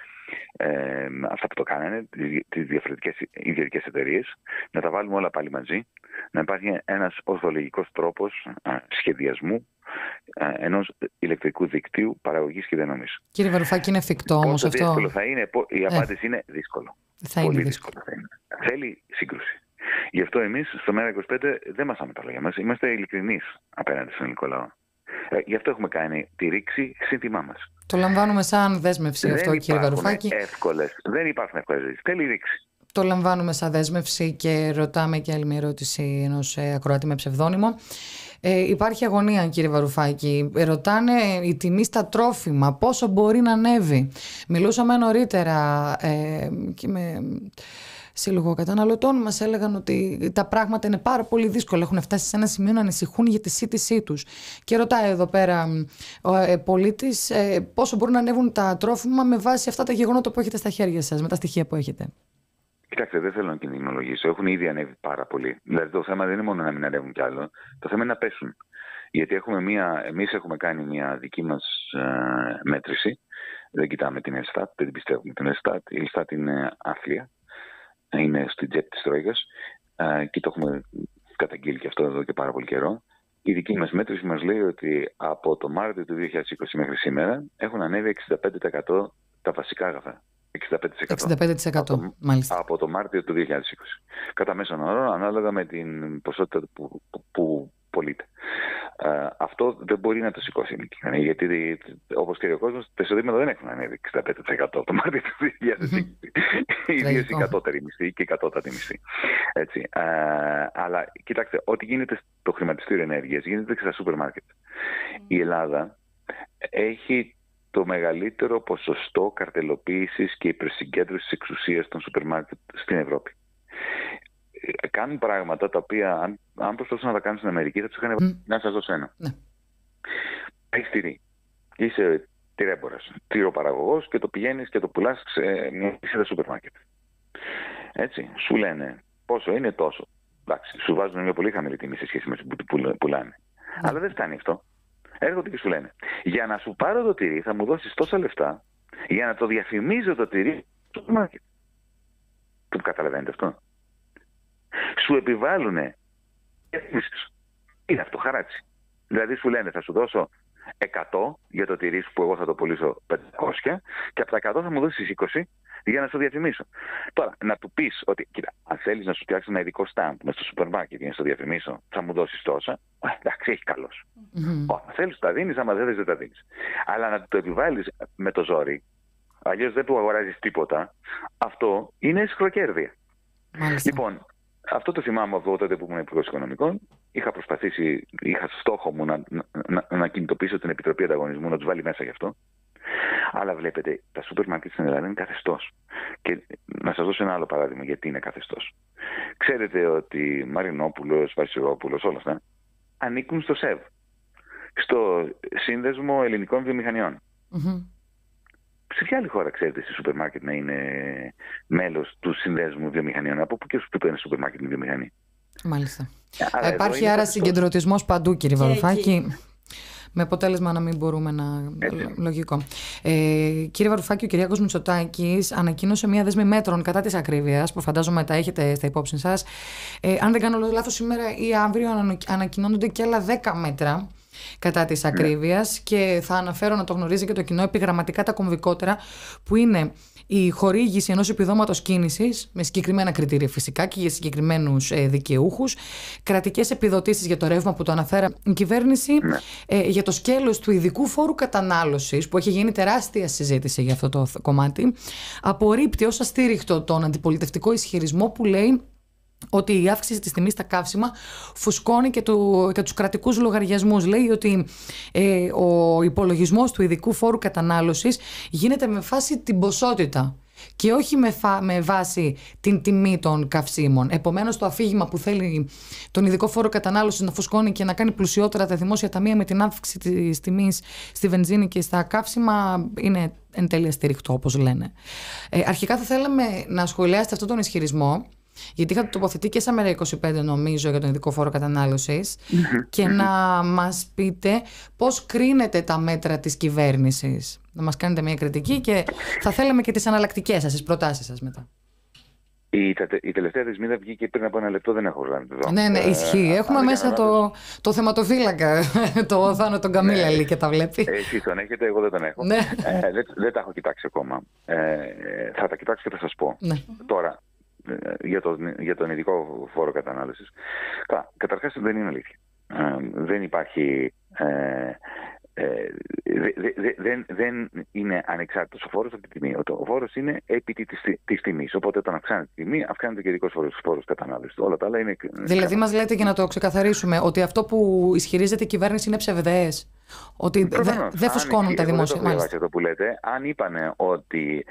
ε, αυτά που το κάνανε, τις διαφορετικές ιδιωτικές εταιρείες, να τα βάλουμε όλα πάλι μαζί, να υπάρχει ένας ορθολογικός τρόπος α, σχεδιασμού α, ενός ηλεκτρικού δικτύου παραγωγής και διανομής.
Κύριε Βαρουφάκη, είναι εφικτό όμως αυτό?
Δύσκολο θα είναι, η απάντηση ε. είναι δύσκολο.
Θα
Πολύ
είναι
δύσκολο. δύσκολο θα είναι. Θέλει σύγκρουση. Γι' αυτό εμείς στο ΜΕΡΑ είκοσι πέντε δεν μασάμε τα λόγια μας, είμαστε ειλικρινείς απέναντι στον ελληνικό λαό. Ε, γι' αυτό έχουμε κάνει τη ρήξη σύνθημά μας.
Το λαμβάνουμε σαν δέσμευση
δεν
αυτό, κύριε Βαρουφάκη.
Εύκολες, δεν υπάρχουν εύκολες ρήξεις. Θέλει ρήξη.
Το λαμβάνουμε σαν δέσμευση και ρωτάμε και άλλη μια ερώτηση ενός ακροατή με ψευδόνυμο. Ε, υπάρχει αγωνία, κύριε Βαρουφάκη. Ρωτάνε η τιμή στα τρόφιμα, πόσο μπορεί να ανέβει. Μιλούσαμε νωρίτερα ε, και με σύλλογο καταναλωτών, μας έλεγαν ότι τα πράγματα είναι πάρα πολύ δύσκολα. Έχουν φτάσει σε ένα σημείο να ανησυχούν για τη σύντησή τους. Και ρωτάει εδώ πέρα ο ε, πολίτης ε, πόσο μπορούν να ανέβουν τα τρόφιμα με βάση αυτά τα γεγονότα που έχετε στα χέρια σας, με τα στοιχεία που έχετε.
Κοιτάξτε, δεν θέλω να κινδυνολογήσω. Έχουν ήδη ανέβει πάρα πολύ. Δηλαδή το θέμα δεν είναι μόνο να μην ανέβουν κι άλλο. Το θέμα είναι να πέσουν. Γιατί έχουμε μία, εμείς έχουμε κάνει μια δική μας ε, μέτρηση. Δεν κοιτάμε την Ελστάτ, δεν την πιστεύουμε την Ελστάτ. Η Ελστάτ είναι άθλια. Είναι στην τσέπη της Τρόικας. Ε, και το έχουμε καταγγείλει και αυτό εδώ και πάρα πολύ καιρό. Η δική μας μέτρηση μας λέει ότι από το Μάρτιο του δύο χιλιάδες είκοσι μέχρι σήμερα έχουν ανέβει εξήντα πέντε τοις εκατό τα βασικά αγαθά. εξήντα πέντε τοις εκατό.
εξήντα πέντε τοις εκατό,
από,
μάλιστα.
Από το Μάρτιο του δύο χιλιάδες είκοσι. Κατά μέσον όρο, ανάλογα με την ποσότητα που, που, που πωλείται. Uh, αυτό δεν μπορεί να το σηκώσει η κοινωνία, γιατί όπως και ο κόσμος, τα εισοδήματα δεν έχουν ανέβει εξήντα πέντε τοις εκατό από το Μάρτιο του δύο χιλιάδες είκοσι. Ιδίως η κατώτερη μισθή και η κατώτατη μισθή. Έτσι. Uh, αλλά κοιτάξτε, ό,τι γίνεται στο χρηματιστήριο ενέργειας γίνεται και στα σούπερ μάρκετ. Mm. Η Ελλάδα έχει το μεγαλύτερο ποσοστό καρτελοποίησης και υπερσυγκέντρωσης εξουσίας των σούπερ μάρκετ στην Ευρώπη. Κάνουν πράγματα τα οποία, αν, αν προσπαθούσαν να τα κάνουν στην Αμερική, θα τους είχαν. Mm. Να σας δώσω ένα. Mm. Έχεις τυρί. Είσαι τυρέμπορας, τυροπαραγωγός και το πηγαίνεις και το πουλάς σε μια λυσίδα σούπερ μάρκετ. Έτσι. Σου λένε πόσο είναι τόσο. Εντάξει, σου βάζουν μια πολύ χαμηλή τιμή σε σχέση με το που πουλάνε. Mm. Αλλά δεν φτάνει αυτό. Έρχονται και σου λένε, για να σου πάρω το τυρί θα μου δώσεις τόσα λεφτά για να το διαφημίζω το τυρί στο σούπερ μάρκετ. Το καταλαβαίνετε αυτό? Σου επιβάλλουνε. Είναι αυτό, χαράτσι. Δηλαδή σου λένε, θα σου δώσω εκατό για το τυρί σου που εγώ θα το πουλήσω πεντακόσια και από τα εκατό θα μου δώσεις είκοσι για να σου διαφημίσω. Τώρα, να του πεις ότι, κοίτα, αν θέλεις να σου φτιάξω ένα ειδικό στάμπ μες στο σούπερ μάρκετ για να σου διαφημίσω, θα μου δώσεις τόσα. Εντάξει, έχει καλώς. Mm-hmm. Αν θέλεις τα δίνεις, άμα δεν θέλεις δεν τα δίνεις. Αλλά να το επιβάλλεις με το ζόρι, αλλιώς δεν του αγοράζεις τίποτα, αυτό είναι αισχροκέρδεια. Λοιπόν, αυτό το θυμάμαι από τότε που ήμουν Υπουργός Οικονομικών. Είχα προσπαθήσει, είχα στόχο μου να, να, να κινητοποιήσω την Επιτροπή Ανταγωνισμού, να τους βάλει μέσα γι' αυτό. Αλλά βλέπετε, τα σούπερ μάρκετ στην Ελλάδα είναι καθεστώς. Και να σας δώσω ένα άλλο παράδειγμα γιατί είναι καθεστώς. Ξέρετε ότι Μαρινόπουλος, Βασιλόπουλος, όλα αυτά ανήκουν στο ΣΕΒ, στο Σύνδεσμο Ελληνικών Βιομηχανιών. Mm-hmm. Σε ποια άλλη χώρα ξέρετε στη σούπερ μάρκετ να είναι μέλος του Συνδέσμου Βιομηχανιών? Από πού και σου πει ένα σούπερ μάρκετ είναι βιομηχανία?
Μάλιστα. Άρα, υπάρχει άρα συγκεντρωτισμός παντού, κύριε Βαρουφάκη. Με αποτέλεσμα να μην μπορούμε να. Έτσι. Λογικό. Ε, κύριε Βαρουφάκη, ο Κυριάκος Μητσοτάκης ανακοίνωσε μια δέσμη μέτρων κατά της ακρίβειας, που φαντάζομαι τα έχετε στα υπόψη σας. Ε, αν δεν κάνω λάθος, σήμερα ή αύριο ανακοινώνονται και άλλα δέκα μέτρα κατά της ακρίβειας, yeah. και θα αναφέρω, να το γνωρίζει και το κοινό, επιγραμματικά τα κομβικότερα, που είναι η χορήγηση ενός επιδόματος κίνησης με συγκεκριμένα κριτήρια φυσικά και για συγκεκριμένους ε, δικαιούχους, κρατικές επιδοτήσεις για το ρεύμα που το αναφέρα η κυβέρνηση, yeah. ε, για το σκέλος του ειδικού φόρου κατανάλωσης, που έχει γίνει τεράστια συζήτηση για αυτό το κομμάτι, απορρίπτει ως αστήριχτο τον αντιπολιτευτικό ισχυρισμό που λέει ότι η αύξηση της τιμής στα καύσιμα φουσκώνει και, το, και τους κρατικούς λογαριασμούς. Λέει ότι ε, ο υπολογισμός του ειδικού φόρου κατανάλωσης γίνεται με βάση την ποσότητα και όχι με, φα, με βάση την τιμή των καυσίμων. Επομένως, το αφήγημα που θέλει τον ειδικό φόρο κατανάλωσης να φουσκώνει και να κάνει πλουσιότερα τα δημόσια ταμεία με την αύξηση της τιμής στη βενζίνη και στα καύσιμα είναι εν τέλει στηριχτό, όπως λένε. Ε, αρχικά θα θέλαμε να σχολιάσετε αυτόν τον ισχυρισμό, γιατί είχατε τοποθετεί και σαν Μέρα είκοσι πέντε, νομίζω, για τον ειδικό φόρο κατανάλωσης, και να μας πείτε πώς κρίνετε τα μέτρα της κυβέρνησης. Να μας κάνετε μια κριτική και θα θέλαμε και τις εναλλακτικές σας, τις προτάσεις σας μετά. Η,
η τελευταία δεσμίδα βγήκε πριν από ένα λεπτό, δεν έχω γράψει εδώ.
Ναι, ναι, ισχύει. Ε, Έχουμε μέσα το, το θεματοφύλακα, το Θάνο τον Καμίλαλη, ναι, και τα βλέπει.
Εσείς τον έχετε, εγώ δεν τον έχω. Ναι. Ε, δεν, δεν τα έχω κοιτάξει ακόμα. Ε, θα τα κοιτάξω και θα σας πω. Ναι. Τώρα, για, το, για τον ειδικό φόρο κατανάλωσης. Καταρχάς δεν είναι αλήθεια. Ε, δεν υπάρχει... Ε, ε, δε, δε, δεν, δεν είναι ανεξάρτητος ο φόρος από τη τιμή. Ο φόρος είναι επί της, της τιμής. Οπότε όταν αυξάνεται τη τιμή, αυξάνεται και ο ειδικός φόρος, φόρος κατανάλωσης. Όλα τα άλλα είναι...
Δηλαδή μας λέτε, για να το ξεκαθαρίσουμε, ότι αυτό που ισχυρίζεται η κυβέρνηση είναι ψευδαίες. Ότι δεν δε φουσκώνουν τα δημόσια.
Δεν το αυτό που λέτε. Αν είπανε ότι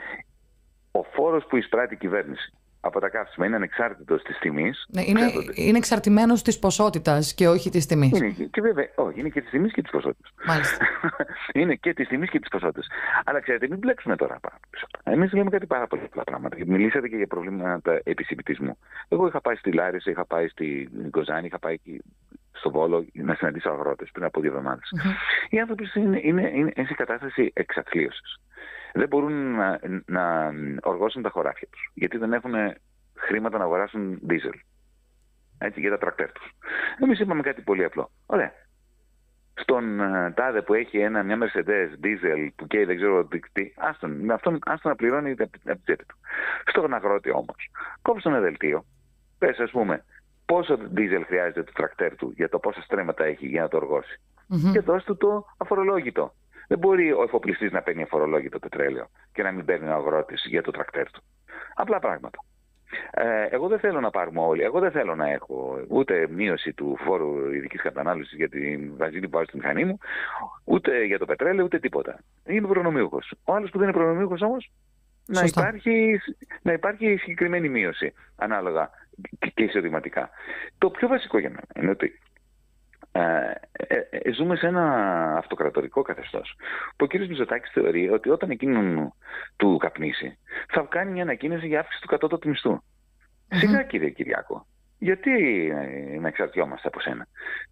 ο φόρος που εισπράττει η κυβέρνηση από τα καύσιμα είναι ανεξάρτητος της τιμής.
Ναι, είναι, είναι εξαρτημένος της ποσότητας και όχι της τιμής.
Είναι, και βέβαια, όχι, είναι και της τιμής και της ποσότητας.
Μάλιστα.
Είναι και της τιμής και της ποσότητας. Αλλά ξέρετε, μην μπλέξουμε τώρα πάνω πίσω. Εμείς λέμε κάτι πάρα πολλά πράγματα. Μιλήσατε και για προβλήματα επισημιτισμού. Εγώ είχα πάει στη Λάρισα, είχα πάει στη Γκοζάνη, είχα πάει εκεί στο Βόλο να συναντήσω αγρότες πριν από δύο εβδομάδες. Mm-hmm. Οι άνθρωποι είναι, είναι, είναι, είναι σε κατάσταση εξαθλίωσης. Δεν μπορούν να, να οργώσουν τα χωράφια τους, γιατί δεν έχουν χρήματα να αγοράσουν δίζελ, έτσι, για τα τρακτέρ τους. Εμείς είπαμε κάτι πολύ απλό. Ωραία. στον uh, τάδε που έχει ένα, μια Mercedes diesel που καίει δεν ξέρω τι, άστον, με αυτόν, άστον να πληρώνει από την τσέπη του. Στον αγρότη όμως, κόψε ένα δελτίο, πες ας πούμε πόσο diesel χρειάζεται το τρακτέρ του για το πόσα στρέμματα έχει για να το οργώσει. Mm-hmm. Και δώσ' του το αφορολόγητο. Δεν μπορεί ο εφοπλιστής να παίρνει αφορολόγητο πετρέλαιο και να μην παίρνει ο αγρότης για το τρακτέρ του. Απλά πράγματα. Ε, εγώ δεν θέλω να πάρουμε όλοι. Εγώ δεν θέλω να έχω ούτε μείωση του φόρου ειδικής κατανάλωσης για την βαζίνη που βάζω στη μηχανή μου, ούτε για το πετρέλαιο, ούτε τίποτα. Είναι προνομιούχος. Ο άλλος που δεν είναι προνομιούχος όμως, να υπάρχει, να υπάρχει συγκεκριμένη μείωση ανάλογα και εισοδηματικά. Το πιο βασικό για μένα είναι ότι Ε, ε, ε, ζούμε σε ένα αυτοκρατορικό καθεστώς που ο κ. Μητσοτάκης θεωρεί ότι όταν εκείνον του καπνίσει θα κάνει μια ανακοίνωση για αύξηση του κατώτατου μισθού. Mm-hmm. Σιγά κύριε Κυριάκο, γιατί ε, να εξαρτιόμαστε από σένα?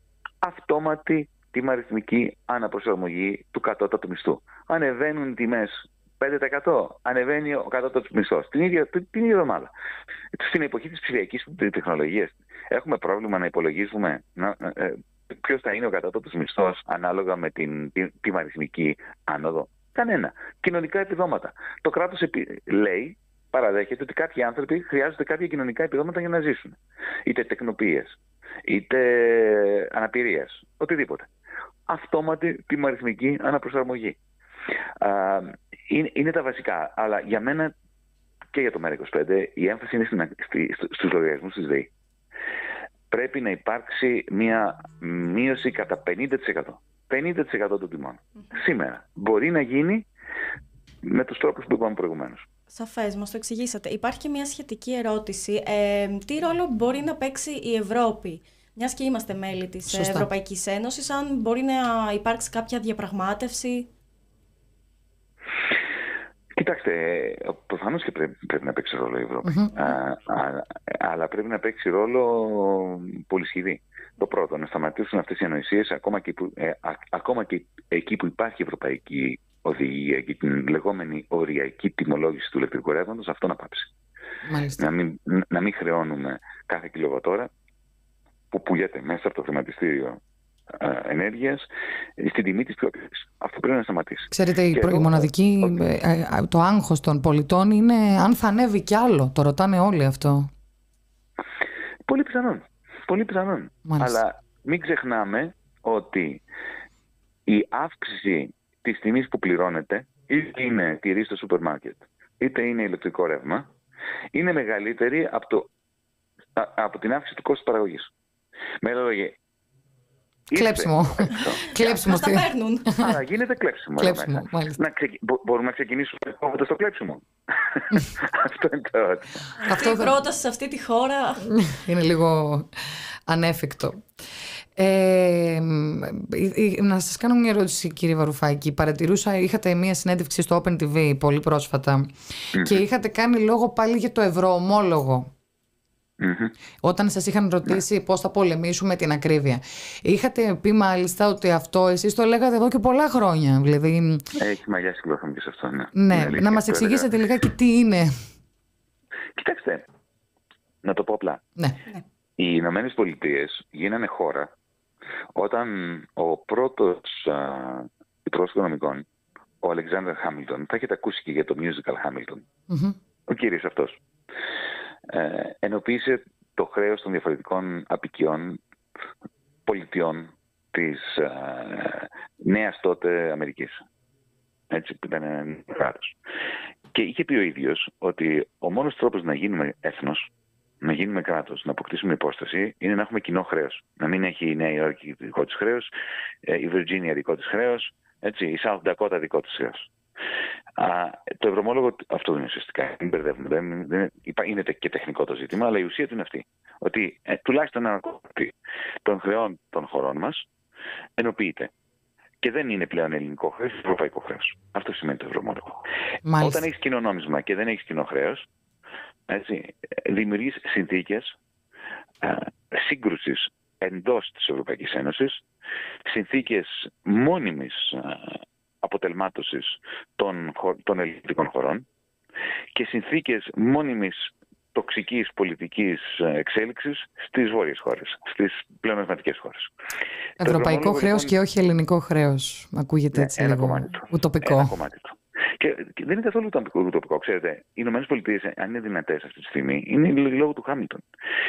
Αυτόματη τιμαριθμική αναπροσαρμογή του κατώτατου μισθού. Ανεβαίνουν οι τιμές πέντε τοις εκατό, ανεβαίνει ο κατώτατος μισθός την ίδια, την ίδια εβδομάδα. Στην εποχή της ψηφιακής τεχνολογίας έχουμε πρόβλημα να υπολογίζουμε να, ε, ποιος θα είναι ο κατώτατος μισθός ανάλογα με την τιμαριθμική άνοδο? Κανένα. Κοινωνικά επιδόματα. Το κράτος επι... λέει, παραδέχεται ότι κάποιοι άνθρωποι χρειάζονται κάποια κοινωνικά επιδόματα για να ζήσουν. Είτε τεκνοποίησης, είτε αναπηρίας, οτιδήποτε. Αυτόματη τιμαριθμική αναπροσαρμογή. Α, είναι, είναι τα βασικά. Αλλά για μένα και για το ΜΕΡΑ είκοσι πέντε η έμφαση είναι στην, στη, στους λογαριασμούς της ΔΕΗ. Πρέπει να υπάρξει μια μείωση κατά πενήντα τοις εκατό. πενήντα τοις εκατό των τιμών. Mm-hmm. Σήμερα. Μπορεί να γίνει με τους τρόπους που είπαμε προηγουμένως.
Σαφές, μας το εξηγήσατε. Υπάρχει και μια σχετική ερώτηση. Ε, τι ρόλο μπορεί να παίξει η Ευρώπη, μιας και είμαστε μέλη της Σωστά. Ευρωπαϊκής Ένωσης, αν μπορεί να υπάρξει κάποια διαπραγμάτευση?
Κοιτάξτε, προφανώς και πρέπει, πρέπει να παίξει ρόλο η Ευρώπη. Mm-hmm. Α, α, αλλά πρέπει να παίξει ρόλο πολυσχηδή. Το πρώτο, να σταματήσουν αυτές οι ανοησίες ακόμα και, που, ε, α, ακόμα και εκεί που υπάρχει ευρωπαϊκή οδηγία και την λεγόμενη οριακή τιμολόγηση του ηλεκτρικού ρεύματος, αυτό να πάψει. Να μην, να μην χρεώνουμε κάθε κιλοβατόρα που πουλιέται μέσα από το χρηματιστήριο ενέργειας στην τιμή της ποιότητας. Αυτό πρέπει να σταματήσει.
Ξέρετε, η, η μοναδική, το, το άγχος των πολιτών είναι αν θα ανέβει κι άλλο. Το ρωτάνε όλοι αυτό.
Πολύ πιθανόν. Πολύ πιθανόν.
Μάλιστα.
Αλλά μην ξεχνάμε ότι η αύξηση της τιμής που πληρώνεται, είτε είναι τυρί στο σούπερ μάρκετ, είτε είναι ηλεκτρικό ρεύμα, είναι μεγαλύτερη από, το, από την αύξηση του κόστους παραγωγής. Με άλλα λόγια,
κλέψιμο. Κλέψιμο.
Μας τα παίρνουν.
Άρα γίνεται κλέψιμο.
Κλέψιμο,
να ξε... Μπορούμε να ξεκινήσουμε κόβοντας το κλέψιμο. Αυτό είναι το ερώτημα.
Αυτή η πρόταση σε αυτή τη χώρα
είναι λίγο ανέφικτο. Ε, να σας κάνω μια ερώτηση, κύριε Βαρουφάκη. Παρατηρούσα, είχατε μια συνέντευξη στο Open τι βι πολύ πρόσφατα mm-hmm. και είχατε κάνει λόγο πάλι για το ευρωομόλογο. Mm-hmm. Όταν σας είχαν ρωτήσει yeah. πώς θα πολεμήσουμε την ακρίβεια, είχατε πει μάλιστα ότι αυτό εσείς το λέγατε εδώ και πολλά χρόνια. Δηλαδή...
Έχει μαλλιάσει η γλώσσα μου και σε αυτό. Ναι,
ναι αλήθεια, να μας εξηγήσετε λιγάκι τι είναι.
Κοιτάξτε, να το πω απλά.
Ναι.
Οι Ηνωμένες Πολιτείες γίνανε χώρα όταν ο πρώτος υπουργός οικονομικών, ο Αλεξάνδερ Χάμιλτον, θα έχετε ακούσει και για το musical Hamilton, mm-hmm. ο κύριος αυτός, ε, ενοποίησε το χρέος των διαφορετικών αποικιών πολιτιών της ε, νέας τότε Αμερικής. Έτσι που ήταν κράτος. Και είχε πει ο ίδιος ότι ο μόνος τρόπος να γίνουμε έθνος, να γίνουμε κράτος, να αποκτήσουμε υπόσταση, είναι να έχουμε κοινό χρέος. Να μην έχει η Νέα Υόρκη δικό της χρέος, η Βιρτζίνια δικό της χρέος, έτσι, η South Dakota δικό της χρέος. Α, το ευρωομόλογο αυτό είναι ουσιαστικά. Μην μπερδεύουμε. Δεν, δεν, είναι και τεχνικό το ζήτημα, αλλά η ουσία του είναι αυτή. Ότι ε, τουλάχιστον ένα κομμάτι των χρεών των χωρών μας ενοποιείται. Και δεν είναι πλέον ελληνικό χρέος, είναι ευρωπαϊκό χρέος. Αυτό σημαίνει το ευρωομόλογο. Όταν έχεις κοινό νόμισμα και δεν έχεις κοινό χρέος, έτσι, δημιουργείς συνθήκες α, σύγκρουσης εντός της Ευρωπαϊκής Ένωσης, συνθήκες μόνιμης α, αποτελμάτωσης των, των ελληνικών χωρών και συνθήκες μόνιμης τοξικής πολιτικής εξέλιξης στις βόρειες χώρες, στις πλεονασματικές χώρες.
Ευρωπαϊκό χρέος λοιπόν... και όχι ελληνικό χρέος. Ακούγεται, ναι, έτσι
ένα
λίγο
κομμάτι του.
ουτοπικό.
Ένα κομμάτι του. Και, και δεν είναι καθόλου ουτοπικό. Ξέρετε, οι Ηνωμένες Πολιτείες, αν είναι δυνατές αυτή τη στιγμή, είναι λόγω του Χάμιλτον.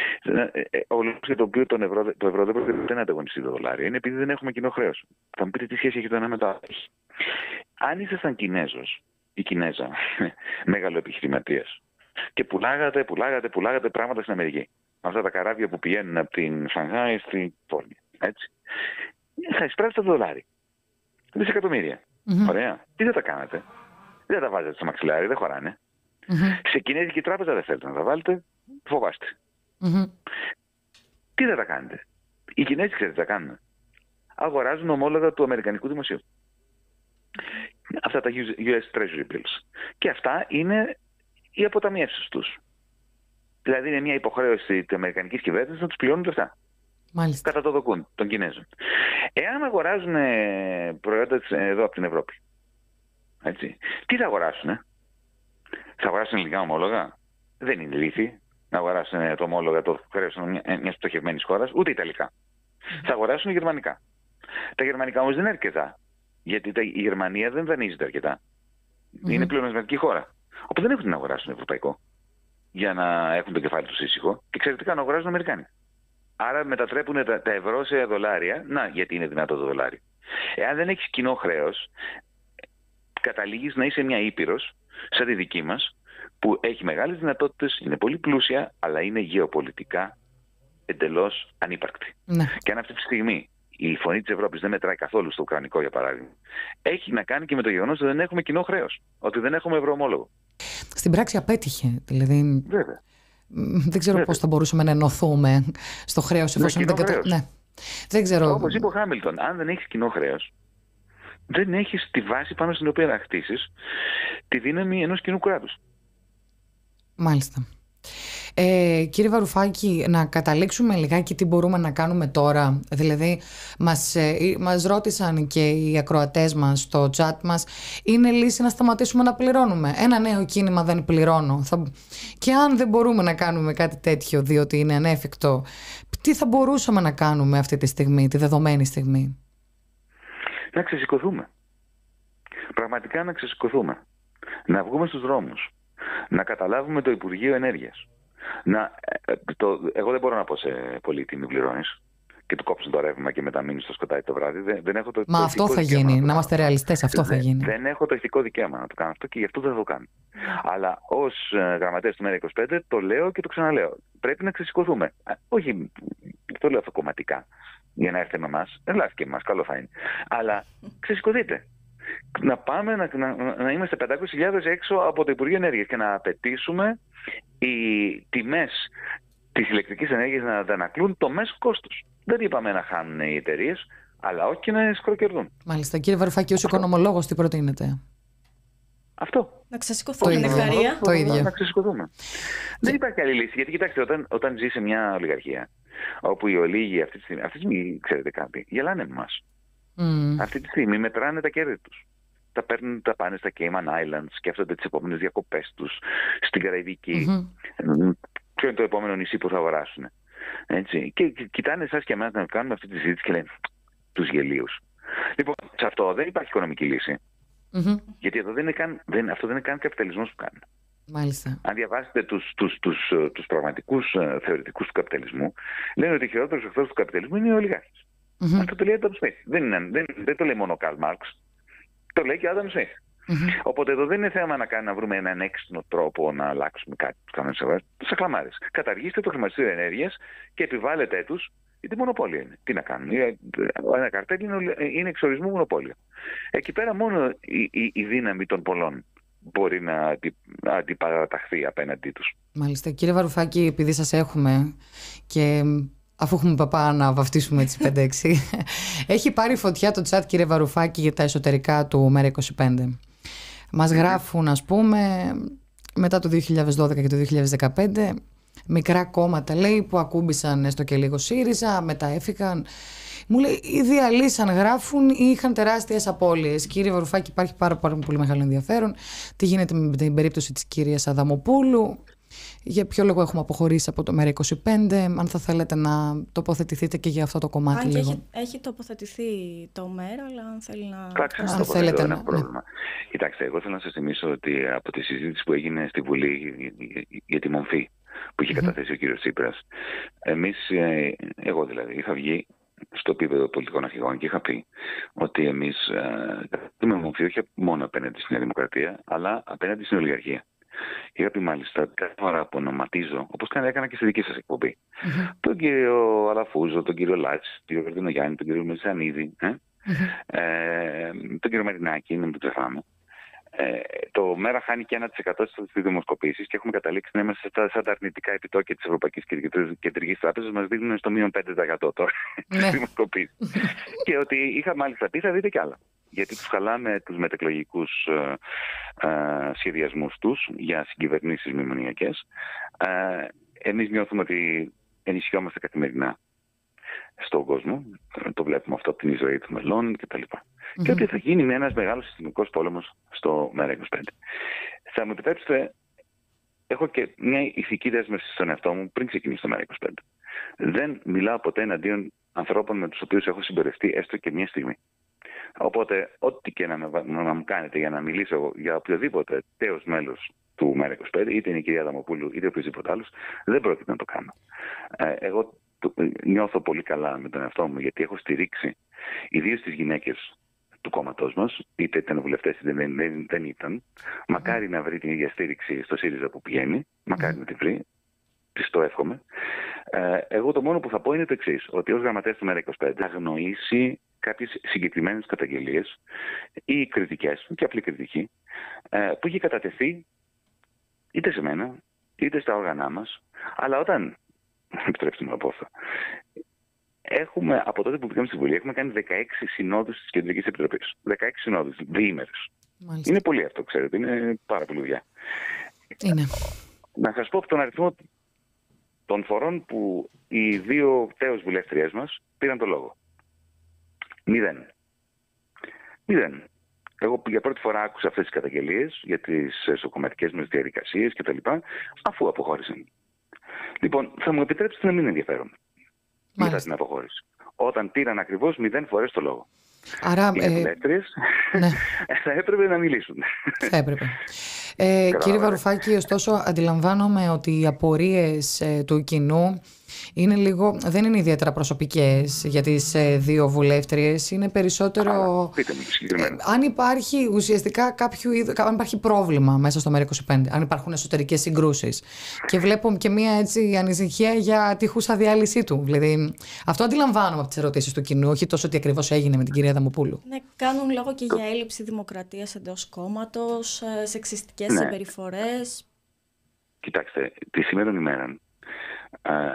Ο λόγος για τον οποίο το ευρώ, το ευρώ δεν πρέπει να ανταγωνιστεί το δολάριο είναι επειδή δεν έχουμε κοινό χρέος. Θα μου πείτε τι σχέση έχει το ένα με το άλλο. Αν ήσασταν Κινέζος ή Κινέζα, μεγάλο επιχειρηματίας, και πουλάγατε, πουλάγατε, πουλάγατε πράγματα στην Αμερική. Αυτά τα καράβια που πηγαίνουν από την Σανγάη στην Φόρνια. Έτσι. Θα εισπράξετε το δολάριο. Δισεκατομμύρια. Mm-hmm. Ωραία. Τι δεν τα κάνατε. Δεν τα βάζετε στο μαξιλάρι, δεν χωράνε. Mm-hmm. Σε Κινέζικη τράπεζα δεν θέλετε να τα βάλετε, φοβάστε. Mm-hmm. Τι δεν τα κάνετε. Οι Κινέζοι ξέρετε τι θα κάνουν. Αγοράζουν ομόλογα του Αμερικανικού Δημοσίου. Αυτά τα γιου ες Treasury Bills. Και αυτά είναι οι αποταμιεύσεις τους. Δηλαδή είναι μια υποχρέωση της Αμερικανικής κυβέρνησης να τους πληρώνουν λεφτά.
Μάλιστα.
Κατά το δοκούν των Κινέζων. Εάν αγοράζουν προϊόντα εδώ από την Ευρώπη, έτσι, τι θα αγοράσουν. Θα αγοράσουν ελληνικά ομόλογα. Δεν είναι ηλίθιοι να αγοράσουν το ομόλογα το χρέος μιας πτωχευμένης χώρας, ούτε ιταλικά. Mm. Θα αγοράσουν γερμανικά. Τα γερμανικά όμως δεν είναι αρκετά. Γιατί η Γερμανία δεν δανείζεται αρκετά. Mm. Είναι πλεονασματική χώρα. Οπότε δεν έχουν να αγοράσουν ευρωπαϊκό για να έχουν το κεφάλι τους ήσυχο. Και εξαιρετικά να αγοράζουν Αμερικάνοι. Άρα μετατρέπουν τα, τα ευρώ σε δολάρια. Να, γιατί είναι δυνατό το δολάριο. Εάν δεν έχεις κοινό χρέος, καταλήγεις να είσαι μια ήπειρος, σαν τη δική μας, που έχει μεγάλες δυνατότητες, είναι πολύ πλούσια, αλλά είναι γεωπολιτικά εντελώς ανύπαρκτη. Ναι. Και αν αυτή τη στιγμή η φωνή της Ευρώπης δεν μετράει καθόλου στο ουκρανικό, για παράδειγμα, έχει να κάνει και με το γεγονός ότι δεν έχουμε κοινό χρέος, ότι δεν έχουμε ευρωομόλογο. Στην
πράξη απέτυχε, δηλαδή.
Βέβαια.
Δεν ξέρω Βέβαια. πώς θα μπορούσαμε να ενωθούμε στο χρέος εφόσον δεν κατα... ναι. Δεν ξέρω.
Όπως είπε ο Χάμιλτον, αν δεν έχεις κοινό χρέος, δεν έχεις τη βάση πάνω στην οποία να χτίσεις τη δύναμη ενός κοινού κράτους.
Μάλιστα. Ε, κύριε Βαρουφάκη, να καταλήξουμε λιγάκι τι μπορούμε να κάνουμε τώρα. Δηλαδή, μας, ε, μας ρώτησαν και οι ακροατές μας στο chat μας, είναι λύση να σταματήσουμε να πληρώνουμε. Ένα νέο κίνημα δεν πληρώνω. Θα... Και αν δεν μπορούμε να κάνουμε κάτι τέτοιο, διότι είναι ανέφικτο, τι θα μπορούσαμε να κάνουμε αυτή τη στιγμή, τη δεδομένη στιγμή?
Να ξεσηκωθούμε. Πραγματικά να ξεσηκωθούμε. Να βγούμε στους δρόμους. Να καταλάβουμε το Υπουργείο Ενέργειας. Να, το, εγώ δεν μπορώ να πω σε πολίτη μη πληρώνεις και του κόψουν το ρεύμα και μετά μείνει στο σκοτάδι το βράδυ. Δεν, δεν έχω το,
Μα
το
αυτό θα γίνει. Να, να είμαστε ρεαλιστές, αυτό
δεν,
θα γίνει.
Δεν έχω το ηθικό δικαίωμα να το κάνω αυτό και γι' αυτό δεν θα το κάνω. Αλλά ως γραμματέας του Μέρα είκοσι πέντε το λέω και το ξαναλέω. Πρέπει να ξεσηκωθούμε. Όχι, το λέω αυτό κομματικά για να έρθει με εμάς. Ελάτε και εμάς, καλό θα είναι. Αλλά ξεσηκωθείτε. Να πάμε να, να, να είμαστε πεντακόσιες χιλιάδες έξω από το Υπουργείο Ενέργειας και να απαιτήσουμε οι τιμές της ηλεκτρικής ενέργειας να αντανακλούν το μέσο κόστος. Δεν είπαμε να χάνουν οι εταιρείες, αλλά όχι και να σκροκερδούν.
Μάλιστα. Κύριε Βαρουφάκη, ως οικονομολόγος, τι προτείνετε?
Αυτό.
Να ξεσηκωθούμε την ευκαιρία.
Το ίδιο.
Να ξεσηκωθούμε. Και... Δεν υπάρχει άλλη λύση. Γιατί κοιτάξτε, όταν, όταν ζει σε μια ολιγαρχία, όπου οι ολίγοι αυτή τη στιγμή, αυτή τη στιγμή ξέρετε κάποιοι, γελάνε με εμάς. Mm. Αυτή τη στιγμή μετράνε τα κέρδη τους. Τα παίρνουν, τα πάνε στα Cayman Islands, σκέφτονται τις επόμενες διακοπές τους στην Καραϊβική. Mm-hmm. Ποιο είναι το επόμενο νησί που θα αγοράσουν. Έτσι. Και κοιτάνε εσάς και εμάς να κάνουμε αυτή τη συζήτηση και λένε τους γελίους. Λοιπόν, σε αυτό δεν υπάρχει οικονομική λύση. Mm-hmm. Γιατί εδώ δεν είναι καν, δεν, αυτό δεν είναι καν καπιταλισμός που κάνουν.
Μάλιστα.
Αν διαβάσετε τους, τους, τους, τους πραγματικούς θεωρητικούς του καπιταλισμού, λένε ότι ο χειρότερος εχθρός του καπιταλισμού είναι οι ολιγάρχες. Mm-hmm. Αυτό το λέει ο Άνταμ Σμιθ. Δεν, δεν, δεν το λέει μόνο ο Καρλ Μάρξ. Το λέει και ο Άνταμ Σμιθ. Mm-hmm. Οπότε εδώ δεν είναι θέμα να, κάνουμε, να βρούμε έναν έξυπνο τρόπο να αλλάξουμε κάτι που κάνουμε σε βάση. Τους ακλαμάρες. Καταργήστε το χρηματιστήριο ενέργειας και επιβάλλετε τους, γιατί μονοπόλιο είναι. Τι να κάνουν. Ένα καρτέλ είναι, είναι εξορισμού μονοπόλιο. Εκεί πέρα μόνο η, η, η δύναμη των πολλών μπορεί να αντι, αντιπαραταχθεί απέναντί τους.
Μάλιστα. Κύριε Βαρουφάκη, επειδή σας έχουμε και αφού έχουμε παπά να βαφτίσουμε τις πέντε έξι, έχει πάρει φωτιά το chat, κύριε Βαρουφάκη, για τα εσωτερικά του Μέρα είκοσι πέντε. Μας γράφουν, ας πούμε, μετά το δύο χιλιάδες δώδεκα και το δύο χιλιάδες δεκαπέντε, μικρά κόμματα, λέει, που ακούμπησαν έστω και λίγο ΣΥΡΙΖΑ, μετά έφυγαν. Μου λέει, ή διαλύσαν, γράφουν, ή είχαν τεράστιες απώλειες. Κύριε Βαρουφάκη, υπάρχει πάρα, πάρα πολύ μεγάλο ενδιαφέρον. Τι γίνεται με την περίπτωση της κυρίας Αδαμοπούλου? Για ποιο λόγο έχουμε αποχωρήσει από το ΜΕΡΑ είκοσι πέντε, αν θα θέλετε να τοποθετηθείτε και για αυτό το κομμάτι
αν
λίγο.
Έχει, έχει τοποθετηθεί το ΜΕΡΑ, αλλά αν θέλει να...
Εντάξει,
αν θέλετε να...
πρόβλημα. Ναι. Κοιτάξτε, εγώ θέλω να σας θυμίσω ότι από τη συζήτηση που έγινε στη Βουλή για τη μορφή που είχε καταθέσει mm-hmm. ο κύριος Τσίπρας, εμείς, εγώ δηλαδή, είχα βγει στο επίπεδο πολιτικών αρχηγών και είχα πει ότι εμείς καταθέτουμε μορφή όχι μόνο απέναντι στην Δημοκρατία, αλλά απέναντι στην ολιγαρχία. Είχα πει μάλιστα κάθε φορά που ονοματίζω, όπως έκανα και στη δική σας εκπομπή, mm-hmm. τον κύριο Αλαφούζο, τον κύριο Λάτση, τον κύριο Βερδινογιάννη, τον κύριο Μεσανίδη, ε? mm-hmm. ε, τον κύριο Μαρινάκη, να μην το ξεχνάμε. Ε, το ΜΕΡΑ χάνει και ένα τοις εκατό στις δημοσκοπήσεις και έχουμε καταλήξει να είμαστε σαν τα αρνητικά επιτόκια της Ευρωπαϊκής Κεντρικής Τράπεζας, μας δίνουν στο μείον πέντε τοις εκατό τώρα στις δημοσκοπήσεις. Και ότι είχα μάλιστα πει, θα δείτε κι άλλα. Γιατί τους χαλάμε τους μετεκλογικούς ε, ε, σχεδιασμούς τους για συγκυβερνήσεις μνημονιακές. Ε, εμείς νιώθουμε ότι ενισχυόμαστε καθημερινά στον κόσμο. Το βλέπουμε αυτό από την εισρωή των μελών κτλ. Mm-hmm. Και ότι θα γίνει ένας μεγάλος συστημικός πόλεμος στο ΜΕΡΑ είκοσι πέντε. Θα μου επιτρέψετε, έχω και μια ηθική δέσμευση στον εαυτό μου πριν ξεκινήσω το ΜΕΡΑ είκοσι πέντε. Δεν μιλάω ποτέ εναντίον ανθρώπων με τους οποίους έχω συμπορευτεί έστω και μια στιγμή. Οπότε, ό,τι και να, με, να μου κάνετε για να μιλήσω για οποιοδήποτε τέος μέλος του ΜΕΡΑ είκοσι πέντε, είτε είναι η κυρία Αδαμοπούλου είτε οποιοδήποτε άλλος, δεν πρόκειται να το κάνω. Ε, εγώ το, νιώθω πολύ καλά με τον εαυτό μου, γιατί έχω στηρίξει ιδίως τις γυναίκες του κόμματός μας, είτε ήταν βουλευτές είτε δεν, δεν, δεν ήταν. Mm. Μακάρι να βρει την ίδια στήριξη στο ΣΥΡΙΖΑ που πηγαίνει. Μακάρι mm. να την βρει. Της το εύχομαι. Ε, εγώ το μόνο που θα πω είναι το εξής, ότι ως γραμματέας του ΜΕΡΑ είκοσι πέντε αγνοήσει κάποιες συγκεκριμένες καταγγελίες ή κριτικές, και απλή κριτική, ε, που έχει κατατεθεί είτε σε μένα, είτε στα όργανά μας, αλλά όταν, επιτρέψτε μου να πω αυτό, έχουμε, από τότε που πήγαμε στη Βουλή, έχουμε κάνει δεκαέξι συνόδους της Κεντρικής Επιτροπής. δεκαέξι συνόδους, διήμερες. Είναι πολύ αυτό, ξέρετε, είναι πάρα πολύ δουλειά.
Είναι.
Να σας πω τον αριθμό των φορών που οι δύο τέος βουλεύτριές μας πήραν το λόγο. Μηδέν. Μηδέν. Εγώ για πρώτη φορά άκουσα αυτές τις καταγγελίες για τις εσωκομματικές μας διαδικασίες κτλ. Αφού αποχώρησαν. Λοιπόν, θα μου επιτρέψετε να μην ενδιαφέρομαι μετά την αποχώρηση. Όταν πήραν ακριβώς μηδέν φορές το λόγο.
Άρα,
οι βουλεύτριες ε, ναι. θα έπρεπε να μιλήσουν.
Θα έπρεπε. Ε, κύριε Βαρουφάκη, ωστόσο αντιλαμβάνομαι ότι οι απορίες ε, του κοινού είναι λίγο, δεν είναι ιδιαίτερα προσωπικές για τις ε, δύο βουλεύτριες, είναι περισσότερο...
Άρα, πείτε μου, συγκεκριμένα.
Ε, αν υπάρχει ουσιαστικά κάποιο είδο, αν υπάρχει πρόβλημα μέσα στο ΜΕΡΑ είκοσι πέντε, αν υπάρχουν εσωτερικές συγκρούσεις. Και βλέπω και μία έτσι ανησυχία για τυχούσα διάλυσή του. Δηλαδή, αυτό αντιλαμβάνομαι από τις ερωτήσεις του κοινού, όχι τόσο τι ακριβώς έγινε με την κυρία Αδαμοπούλου.
Ναι, κάνουν λόγο και για έλλειψη δημοκρατίας εντός κόμματος, σεξιστικές ναι. συμπεριφορές.
Κοιτάξτε, τη σήμερα ημέρα α,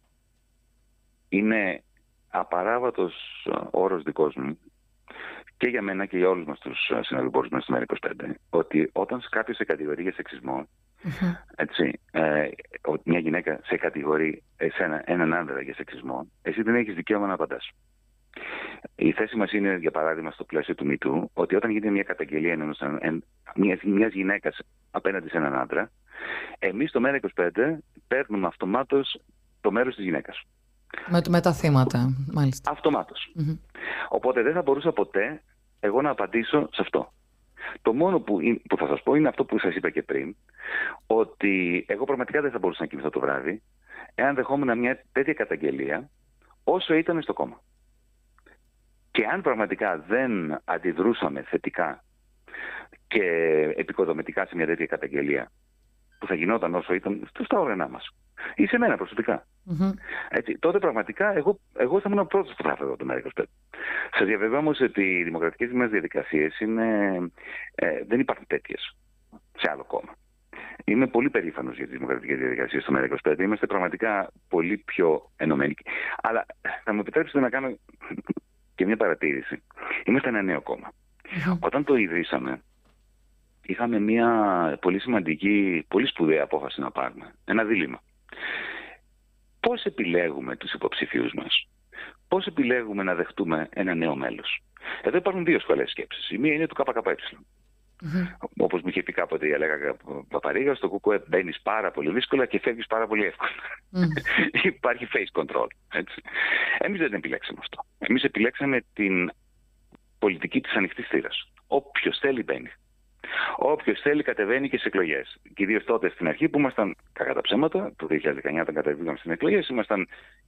είναι απαράβατος όρος δικός μου και για μένα και για όλους μας τους συναδελφούς μας στο ΜΕΡΑ είκοσι πέντε, ότι όταν κάποιος σε κατηγορεί για σεξισμό, mm-hmm. έτσι, ε, μια γυναίκα σε κατηγορεί εσένα, έναν άνδρα για σεξισμό, εσύ δεν έχεις δικαίωμα να απαντάς. Η θέση μας είναι, για παράδειγμα, στο πλαίσιο του MeToo, ότι όταν γίνεται μια καταγγελία ενός, εν, μιας, μιας γυναίκας απέναντι σε έναν άντρα, εμείς στο ΜΕΡΑ είκοσι πέντε παίρνουμε αυτομάτως το μέρος της γυναίκας.
Με, με τα θύματα, μάλιστα.
Αυτομάτως.
Mm-hmm.
Οπότε δεν θα μπορούσα ποτέ εγώ να απαντήσω σε αυτό. Το μόνο που, που θα σας πω είναι αυτό που σας είπα και πριν, ότι εγώ πραγματικά δεν θα μπορούσα να κοιμηθώ το βράδυ εάν δεχόμουν μια τέτοια καταγγελία όσο ήταν στο κόμμα. Και αν πραγματικά δεν αντιδρούσαμε θετικά και επικοδομητικά σε μια τέτοια καταγγελία που θα γινόταν όσο ήταν στα όργανά μας ή σε μένα προσωπικά, mm-hmm. έτσι, τότε πραγματικά εγώ, εγώ θα ήμουν ο πρώτος που θα έφευγα το ΜΕΡΑ είκοσι πέντε. Σας διαβεβαιώ όμως ότι οι δημοκρατικές μας διαδικασίες είναι, ε, δεν υπάρχουν τέτοιες σε άλλο κόμμα. Είμαι πολύ περήφανος για τις δημοκρατικές διαδικασίες στο ΜΕΡΑ είκοσι πέντε. Είμαστε πραγματικά πολύ πιο ενωμένοι. Αλλά θα μου επιτρέψετε να κάνω και μια παρατήρηση. Είμαστε ένα νέο κόμμα. Mm-hmm. Όταν το ιδρύσαμε, είχαμε μια πολύ σημαντική, πολύ σπουδαία απόφαση να πάρουμε. Ένα δίλημμα. Πώς επιλέγουμε τους υποψηφίους μας? Πώς επιλέγουμε να δεχτούμε ένα νέο μέλος? Εδώ υπάρχουν δύο σχολές σκέψης. Η μία είναι του ΚΚΕ. Mm-hmm. Όπως μου είχε πει κάποτε η Αλέκα Παπαρίγα, στο Κουκουέ μπαίνεις πάρα πολύ δύσκολα και φεύγεις πάρα πολύ εύκολα. Mm. Υπάρχει face control. Έτσι. Εμείς δεν επιλέξαμε αυτό. Εμείς επιλέξαμε την πολιτική της ανοιχτής θύρας. Όποιος θέλει μπαίνει. Όποιος θέλει κατεβαίνει και σε εκλογές. Κυρίως τότε στην αρχή που ήμασταν, κακά τα ψέματα, το δύο χιλιάδες δεκαεννιά όταν κατεβήκαμε στις εκλογές, ήμασταν,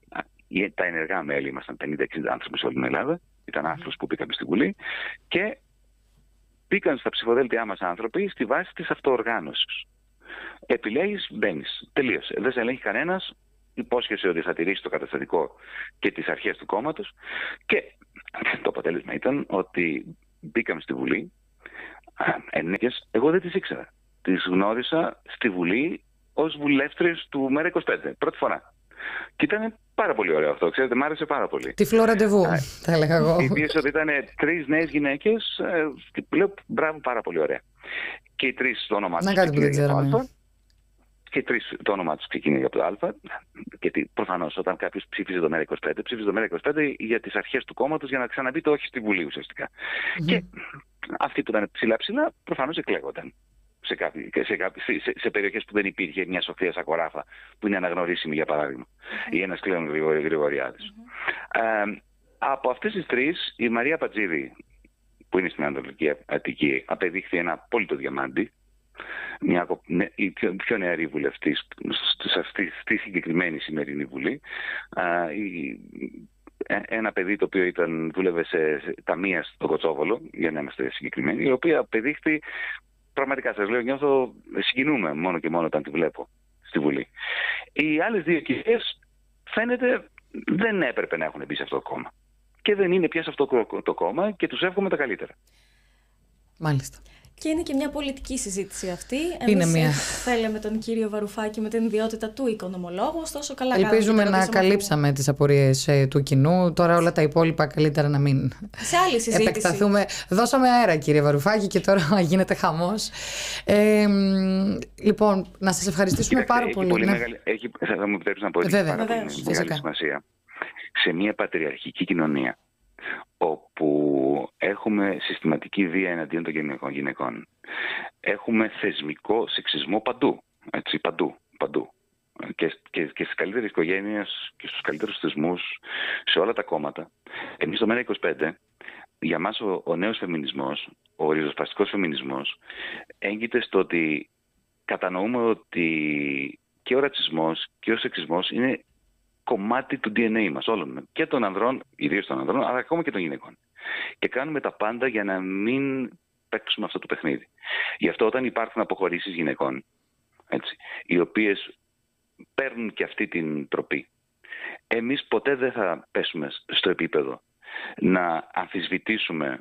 τα ενεργά μέλη, ήμασταν πενήντα εξήντα άνθρωποι σε όλη την Ελλάδα. Ήταν άνθρωποι που πήγαμε στη Βουλή και μπήκαν στα ψηφοδέλτια μας άνθρωποι στη βάση της αυτοοργάνωσης. Επιλέγεις, μπαίνεις. Τελείωσε. Δεν σε ελέγχει κανένας. Υπόσχεσαι ότι θα τηρήσει το καταστατικό και τις αρχές του κόμματος. Και το αποτέλεσμα ήταν ότι μπήκαμε στη Βουλή. Ενέκες, εγώ δεν τις ήξερα. Τις γνώρισα στη Βουλή ως βουλεύτριες του ΜΕΡΑ είκοσι πέντε. Πρώτη φορά. Και ήταν πάρα πολύ ωραίο αυτό. Ξέρετε, μ' άρεσε πάρα πολύ.
Τυφλό ραντεβού, θα έλεγα εγώ.
Ιδίως ότι ήταν τρεις νέες γυναίκες. Και λέω μπράβο, πάρα πολύ ωραία. Και οι τρεις το όνομά τους.
Να κάτι που δεν ξέραμε.
Και οι τρεις το όνομά τους ξεκίνησε από το Α. Γιατί προφανώς όταν κάποιος ψήφιζε το ΜΕΡΑ είκοσι πέντε, ψήφιζε το ΜΕΡΑ είκοσι πέντε για τις αρχές του κόμματος για να ξαναμπεί το όχι στη Βουλή ουσιαστικά. Mm-hmm. Και αυτοί που ήταν ψηλά-ψηλά προφανώς εκλέγονταν. Σε, κάποιοι, σε, κάποιοι, σε, σε περιοχές που δεν υπήρχε μια Σοφία Σακοράφα που είναι αναγνωρίσιμη για παράδειγμα mm-hmm. ή ένας Κλέον Γρηγοριάδης. Mm-hmm. Ε, από αυτές τις τρεις η Μαρία Πατζίδη που είναι στην Ανατολική Αττική απεδείχθη ένα απόλυτο διαμάντι, μια, η πιο, πιο νεαρή βουλευτής στη, στη συγκεκριμένη σημερινή Βουλή. Ε, η, ένα παιδί το οποίο ήταν, δούλευε σε, σε ταμεία στο Κοτσόβολο, για να είμαστε συγκεκριμένοι, η οποία απεδείχθη. Πραγματικά σας λέω, νιώθω, συγκινούμε μόνο και μόνο όταν τη βλέπω στη Βουλή. Οι άλλες δύο κυρίες φαίνεται δεν έπρεπε να έχουν μπει σε αυτό το κόμμα. Και δεν είναι πια σε αυτό το κόμμα και τους εύχομαι τα καλύτερα.
Μάλιστα.
Και είναι και μια πολιτική συζήτηση αυτή.
Είναι μια.
Θέλαμε τον κύριο Βαρουφάκη με την ιδιότητα του οικονομολόγου, ωστόσο καλά κάναμε.
Ελπίζουμε να καλύψαμε τις απορίες ε, του κοινού. Τώρα όλα τα υπόλοιπα καλύτερα να μην
σε άλλη συζήτηση
επεκταθούμε. Δώσαμε αέρα, κύριε Βαρουφάκη, και τώρα γίνεται χαμός. Ε, λοιπόν, να σας ευχαριστήσουμε Κοιτάξτε, πάρα
έχει
πολύ.
πολύ
ναι.
μεγάλη, έχει, θα μου επιτρέψει να πω ότι
Βέβαια,
πάρα
βέβαια,
πολύ μεγάλη σημασία σε μια πατριαρχική κοινωνία όπου έχουμε συστηματική βία εναντίον των γυναικών. Έχουμε θεσμικό σεξισμό παντού, έτσι, παντού, παντού. Και, και, και στις καλύτερες οικογένειες και στους καλύτερους θεσμούς, σε όλα τα κόμματα. Εμείς στο ΜΕΡΑ είκοσι πέντε, για μας ο, ο νέος φεμινισμός, ο ριζοσπαστικός φεμινισμός, έγκυται στο ότι κατανοούμε ότι και ο ρατσισμός και ο σεξισμός είναι κομμάτι του ντι εν έι μας όλων, και των ανδρών, ιδίως των ανδρών, αλλά ακόμα και των γυναικών. Και κάνουμε τα πάντα για να μην παίξουμε αυτό το παιχνίδι. Γι' αυτό όταν υπάρχουν αποχωρήσεις γυναικών, έτσι, οι οποίες παίρνουν και αυτή την τροπή, εμείς ποτέ δεν θα πέσουμε στο επίπεδο να αμφισβητήσουμε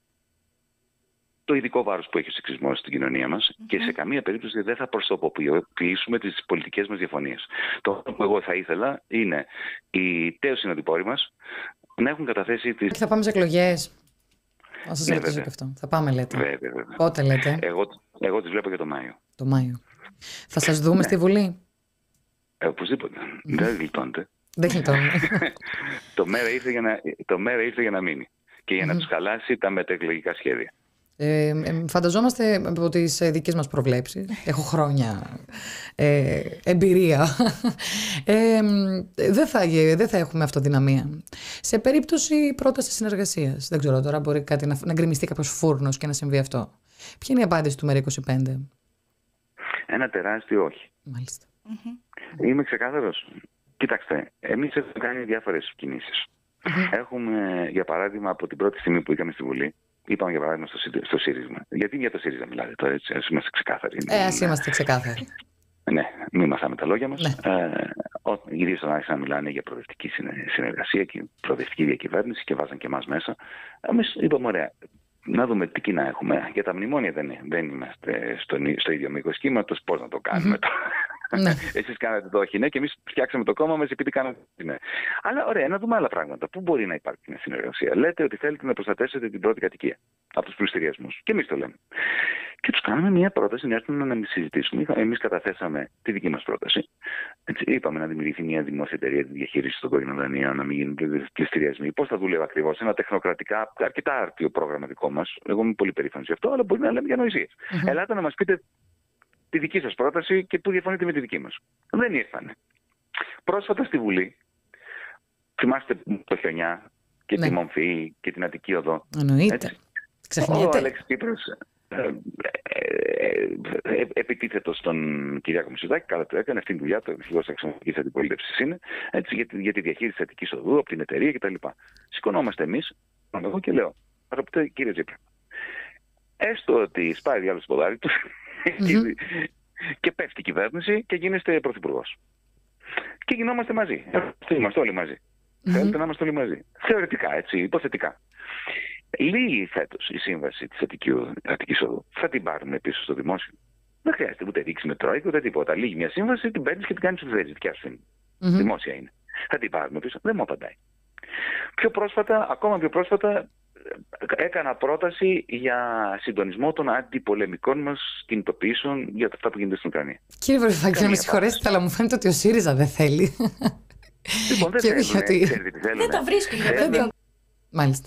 το ειδικό βάρος που έχει ο σεξισμός στην κοινωνία μας mm-hmm. και σε καμία περίπτωση δεν θα προσωποποιήσουμε τις πολιτικές μας διαφωνίες. Το που εγώ θα ήθελα είναι οι τέος συναντιπόροι μας να έχουν καταθέσει τις...
Και θα πάμε σε εκλογές. Θα σας ναι, ρωτήσω και αυτό. Θα πάμε, λέτε.
Βέβαια, βέβαια.
Πότε λέτε?
Εγώ, εγώ τις βλέπω για το Μάιο.
Το Μάιο. Θα σας δούμε ναι. στη Βουλή?
Ε, οπωσδήποτε. Δεν γλιτώνεται.
Δεν γλιτώνεται.
το, μέρα ήρθε για να, το μέρα ήρθε για να μείνει και για να τους χαλάσει τα μετεκλογικά σχέδια.
Ε, ε, φανταζόμαστε από τις ε, δικές μας προβλέψεις. Έχω χρόνια ε, εμπειρία. Ε, δεν, θα, δεν θα έχουμε αυτοδυναμία. Σε περίπτωση πρόταση συνεργασίας. Δεν ξέρω τώρα, μπορεί κάτι να, να γκρεμιστεί κάποιος φούρνος και να συμβεί αυτό. Ποια είναι η απάντηση του ΜΕΡΑ είκοσι πέντε?
Ένα τεράστιο όχι.
Μάλιστα.
Mm-hmm. Είμαι ξεκάθαρος. Κοιτάξτε, εμείς έχουμε κάνει διάφορες κινήσεις. Mm-hmm. Έχουμε, για παράδειγμα, από την πρώτη στιγμή που είχαμε στη Βουλή, είπαμε για παράδειγμα στο, στο ΣΥΡΙΖΑ. Γιατί για το ΣΥΡΙΖΑ μιλάτε τώρα, έτσι, ας είμαστε ξεκάθαροι.
Ε, ας είμαστε ξεκάθαροι.
Ναι, μην μαθάμε τα λόγια μας.
Ναι.
Ε, Ιδίως όταν άρχισαν να μιλάνε για προοδευτική συνεργασία και προοδευτική διακυβέρνηση και βάζαν και εμάς μέσα. Εμείς είπαμε, ωραία, να δούμε τι κοινά έχουμε. Για τα μνημόνια δεν, δεν είμαστε στο, στο ίδιο μήκος κύματος. Πώς να το κάνουμε τώρα. Ναι. Εσείς κάνατε το όχι ναι και εμείς φτιάξαμε το κόμμα μας επειδή κάνατε ναι. Αλλά ωραία, να δούμε άλλα πράγματα. Πού μπορεί να υπάρχει μια συνεργασία? Λέτε ότι θέλετε να προστατεύσετε την πρώτη κατοικία από τους πληστηριασμούς. Και εμείς το λέμε. Και τους κάναμε μια πρόταση, μια στιγμή να μην συζητήσουμε. Εμείς καταθέσαμε τη δική μας πρόταση. Έτσι, είπαμε να δημιουργηθεί μια δημόσια εταιρεία τη διαχείριση των κόκκινων δανείων, να μην γίνουν πληστηριασμοί. Πώς θα δούλευε ακριβώς? Ένα τεχνοκρατικά, αρκετά άρτιο πρόγραμμα δικό μας. Εγώ είμαι πολύ περήφανος γι' αυτό, αλλά μπορεί να λέμε για νοησίες. Mm-hmm. Ελάτε να μας πείτε τη δική σας πρόταση και πού διαφωνείτε με τη δική μας. Δεν ήρθανε. Πρόσφατα στη Βουλή, θυμάστε το χιονιά και ναι. τη Μομφή και την Αττική Οδό.
Εννοείται.
Ο Αλέξης Τσίπρας επιτίθετο στον Κυριάκο Μητσοτάκη, καλά το έκανε, αυτή τη δουλειά, το αρχηγός αξιωματικής αντιπολίτευσης είναι, έτσι, για, τη, για τη διαχείριση της Αττικής Οδού, από την εταιρεία κτλ. Σηκωνόμαστε εμείς, εγώ και λέω, αγαπητέ κύριε Τσίπρα, έστω ότι σπάει διάλογο στο ποδάρι του mm-hmm. και πέφτει η κυβέρνηση και γίνεστε πρωθυπουργός. Και γινόμαστε μαζί. Είμαστε όλοι μαζί. Mm-hmm. Θέλετε να είμαστε όλοι μαζί. Θεωρητικά, έτσι, υποθετικά. Λίγη φέτος η σύμβαση της Αττικής Οδού. Θα την πάρουμε πίσω στο δημόσιο. Δεν χρειάζεται ούτε ρίξει με τρόικο ούτε τίποτα. Λίγη μια σύμβαση, την παίρνεις και την κάνεις ό,τι θέλεις. Δικιά σου είναι. Mm-hmm. Δημόσια είναι. Θα την πάρουμε πίσω. Δεν μου απαντάει. Πιο πρόσφατα, ακόμα πιο πρόσφατα, έκανα πρόταση για συντονισμό των αντιπολεμικών μας κινητοποιήσεων για αυτά που γίνεται στην Ουκρανία. Κύριε
Βαρουφάκη, να με συγχωρέσετε, αλλά μου φαίνεται ότι ο ΣΥΡΙΖΑ δεν θέλει.
Λοιπόν, δεν θέλει.
Δεν τα βρίσκουν.
Μάλιστα.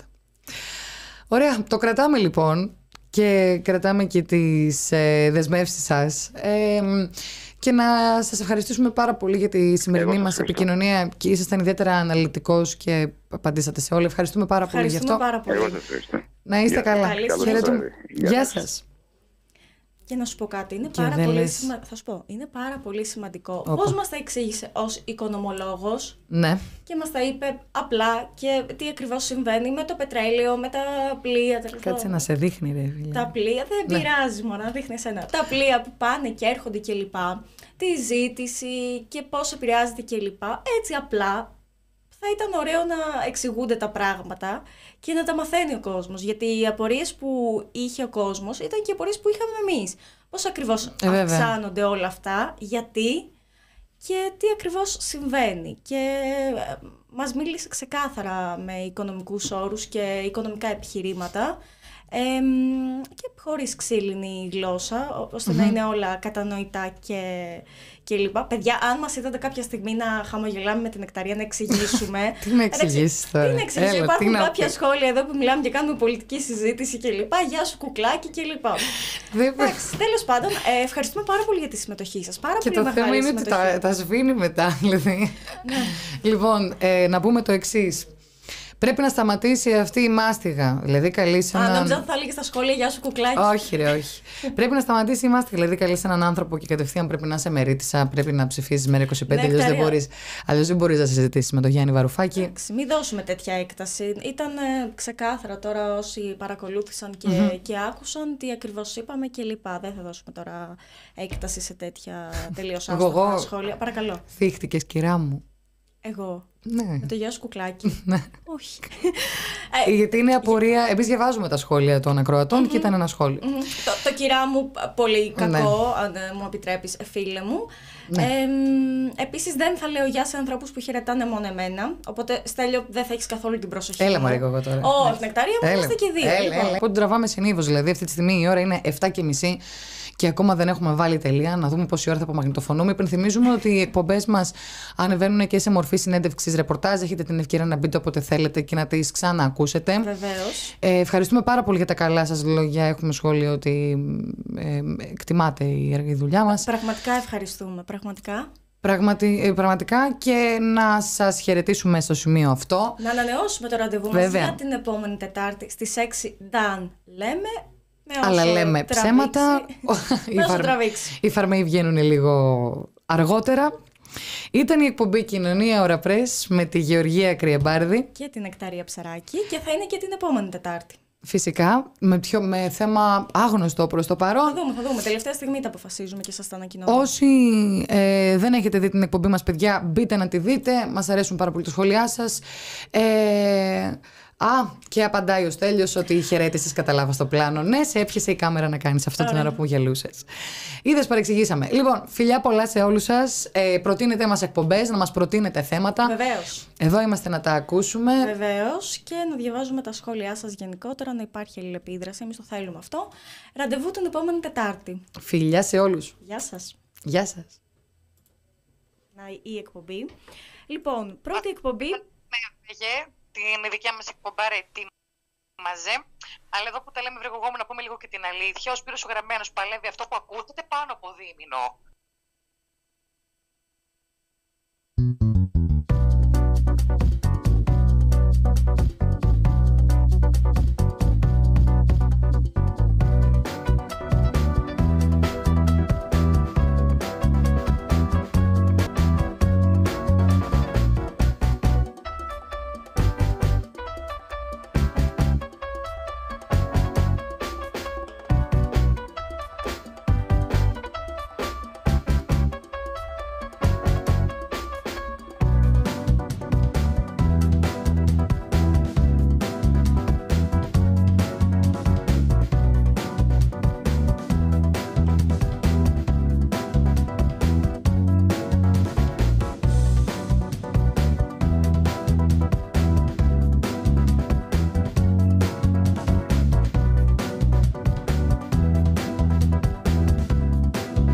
Ωραία, το κρατάμε λοιπόν και κρατάμε και τις ε, δεσμεύσεις σας ε, και να σας ευχαριστήσουμε πάρα πολύ για τη σημερινή μας επικοινωνία και ήσασταν ιδιαίτερα αναλυτικός και απαντήσατε σε όλα. Ευχαριστούμε πάρα πολύ γι' αυτό.
Πάρα πολύ.
Να είστε
Γεια.
καλά.
Χαιρετούμε.
Γεια σας.
Και να σου πω κάτι, είναι πάρα, πολύ, σημα... θα σου πω, είναι πάρα πολύ σημαντικό. Όπα. Πώς μας τα εξήγησε ως οικονομολόγος
ναι.
και μας τα είπε απλά και τι ακριβώς συμβαίνει με το πετρέλαιο, με τα πλοία.
Κάτσε να σε δείχνει ρε φίλε.
Τα πλοία, δεν ναι. πειράζει μόνο να δείχνει εσένα. Τα πλοία που πάνε και έρχονται κλπ. Τη ζήτηση και πώς επηρεάζεται κλπ. Έτσι απλά. Θα ήταν ωραίο να εξηγούνται τα πράγματα και να τα μαθαίνει ο κόσμος. Γιατί οι απορίες που είχε ο κόσμος ήταν και οι απορίες που είχαμε εμείς. Πώς ακριβώς ε, αυξάνονται όλα αυτά, γιατί και τι ακριβώς συμβαίνει. Και μας μίλησε ξεκάθαρα με οικονομικούς όρους και οικονομικά επιχειρήματα ε, και χωρίς ξύλινη γλώσσα, ώστε mm-hmm. να είναι όλα κατανοητά και... και λοιπά. Παιδιά, αν μας είδατε κάποια στιγμή να χαμογελάμε με την Νεκταρία, να εξηγήσουμε.
Τι να εξηγήσεις τώρα.
Τι να εξηγήσω. Υπάρχουν κάποια σχόλια εδώ που μιλάμε και κάνουμε πολιτική συζήτηση και λοιπά. Γεια σου κουκλάκι και λοιπά. Εντάξει, τέλος πάντων, ε, ευχαριστούμε πάρα πολύ για τη συμμετοχή σας. Πάρα
και
πολύ
το θέμα είναι ότι τα, τα σβήνει μετά. Δηλαδή.
Ναι.
Λοιπόν, ε, να πούμε το εξής. Πρέπει να σταματήσει αυτή η μάστιγα. Δηλαδή, καλείς έναν.
Α, νόμιζα ότι θα έλεγε στα σχόλια, γεια σου κουκλάκι.
Όχι, ρε, όχι. Πρέπει να σταματήσει η μάστιγα. Δηλαδή, καλείς έναν άνθρωπο και κατευθείαν πρέπει να είσαι μερίτησα, πρέπει να ψηφίσεις μέρα είκοσι πέντε. Αλλιώς δεν μπορείς, αλλιώς δεν μπορείς να συζητήσεις με τον Γιάννη Βαρουφάκη.
Εντάξει, μην δώσουμε τέτοια έκταση. Ήταν ε, ξεκάθαρα τώρα όσοι παρακολούθησαν και, mm-hmm. και άκουσαν τι ακριβώς είπαμε και λοιπά. Δεν θα δώσουμε τώρα έκταση σε τέτοια τελείως άστοχα σχόλια. Παρακαλώ.
Θύχτηκες, κυρά μου.
Εγώ.
Ναι.
Με το γεια σου κουκλάκι.
Ναι.
Όχι.
Γιατί είναι απορία. Εμείς διαβάζουμε τα σχόλια των ακροατών mm-hmm. και ήταν ένα σχόλιο.
Mm-hmm. Το, το κυρά μου, πολύ κακό, ναι. αν μου επιτρέπεις, φίλε μου. Ναι. Ε, επίσης, δεν θα λέω γεια σε ανθρώπους που χαιρετάνε μόνο εμένα. Οπότε, Στέλιο, δεν θα έχεις καθόλου την προσοχή.
Έλα, μωρέ, εγώ τώρα.
Όχι, Νεκταρία μου, είμαστε και δύο.
Έλα, λοιπόν. έλα. Πότε τραβάμε συνήθως, δηλαδή, αυτή τη στιγμή η ώρα είναι επτά και μισή. Και ακόμα δεν έχουμε βάλει τελεία, να δούμε πόση ώρα θα απομαγνητοφωνούμε. Υπενθυμίζουμε ότι οι εκπομπές μας ανεβαίνουν και σε μορφή συνέντευξης ρεπορτάζ. Έχετε την ευκαιρία να μπείτε όποτε θέλετε και να τις ξαναακούσετε.
Βεβαίως.
Ε, ευχαριστούμε πάρα πολύ για τα καλά σας λόγια. Έχουμε σχόλιο ότι ε, εκτιμάτε η δουλειά μας.
Πραγματικά ευχαριστούμε. Πραγματικά.
Πραγματι, ε, πραγματικά και να σας χαιρετήσουμε στο σημείο αυτό.
Να ανανεώσουμε το ραντεβού μας για την επόμενη Τετάρτη στις έξι. Νταν λέμε.
Αλλά λέμε τραβήξει. Ψέματα. οι, φαρ... οι φαρμαίοι βγαίνουν λίγο αργότερα. Ήταν η εκπομπή Κοινωνία Ωρα Πρες με τη Γεωργία Κρυεμπάρδη
και την Νεκταρία Ψαράκη και θα είναι και την επόμενη Τετάρτη.
Φυσικά, με, πιο, με θέμα άγνωστο προς το παρόν.
Θα δούμε, θα δούμε. Τελευταία στιγμή τα αποφασίζουμε και σας τα ανακοινώνουμε.
Όσοι ε, δεν έχετε δει την εκπομπή μας, παιδιά, μπείτε να τη δείτε. Μας αρέσουν πάρα πολύ τα σχόλιά σας. Ε, Α, και απαντάει ο Στέλιος ότι χαιρέτησες, καταλάβα στο πλάνο. Ναι, σε έπιασε η κάμερα να κάνεις αυτό την ώρα που γελούσες. Είδες, παρεξηγήσαμε. Λοιπόν, φιλιά πολλά σε όλους σας. Ε, προτείνετε μας εκπομπές, να μας προτείνετε θέματα.
Βεβαίως.
Εδώ είμαστε να τα ακούσουμε.
Βεβαίως, και να διαβάζουμε τα σχόλιά σας γενικότερα, να υπάρχει αλληλεπίδραση. Εμείς το θέλουμε αυτό. Ραντεβού την επόμενη Τετάρτη.
Φιλιά σε όλους.
Γεια σας.
Γεια σας.
Να, η εκπομπή. Λοιπόν, πρώτη εκπομπή.
Την δικιά μας εκπομπάρα ετοίμαζε. Αλλά εδώ που τα λέμε βρεγωγόμουν να πούμε λίγο και την αλήθεια. Ο Σπύρος ο Γραμμένος παλεύει αυτό που ακούτε πάνω από δίμηνο.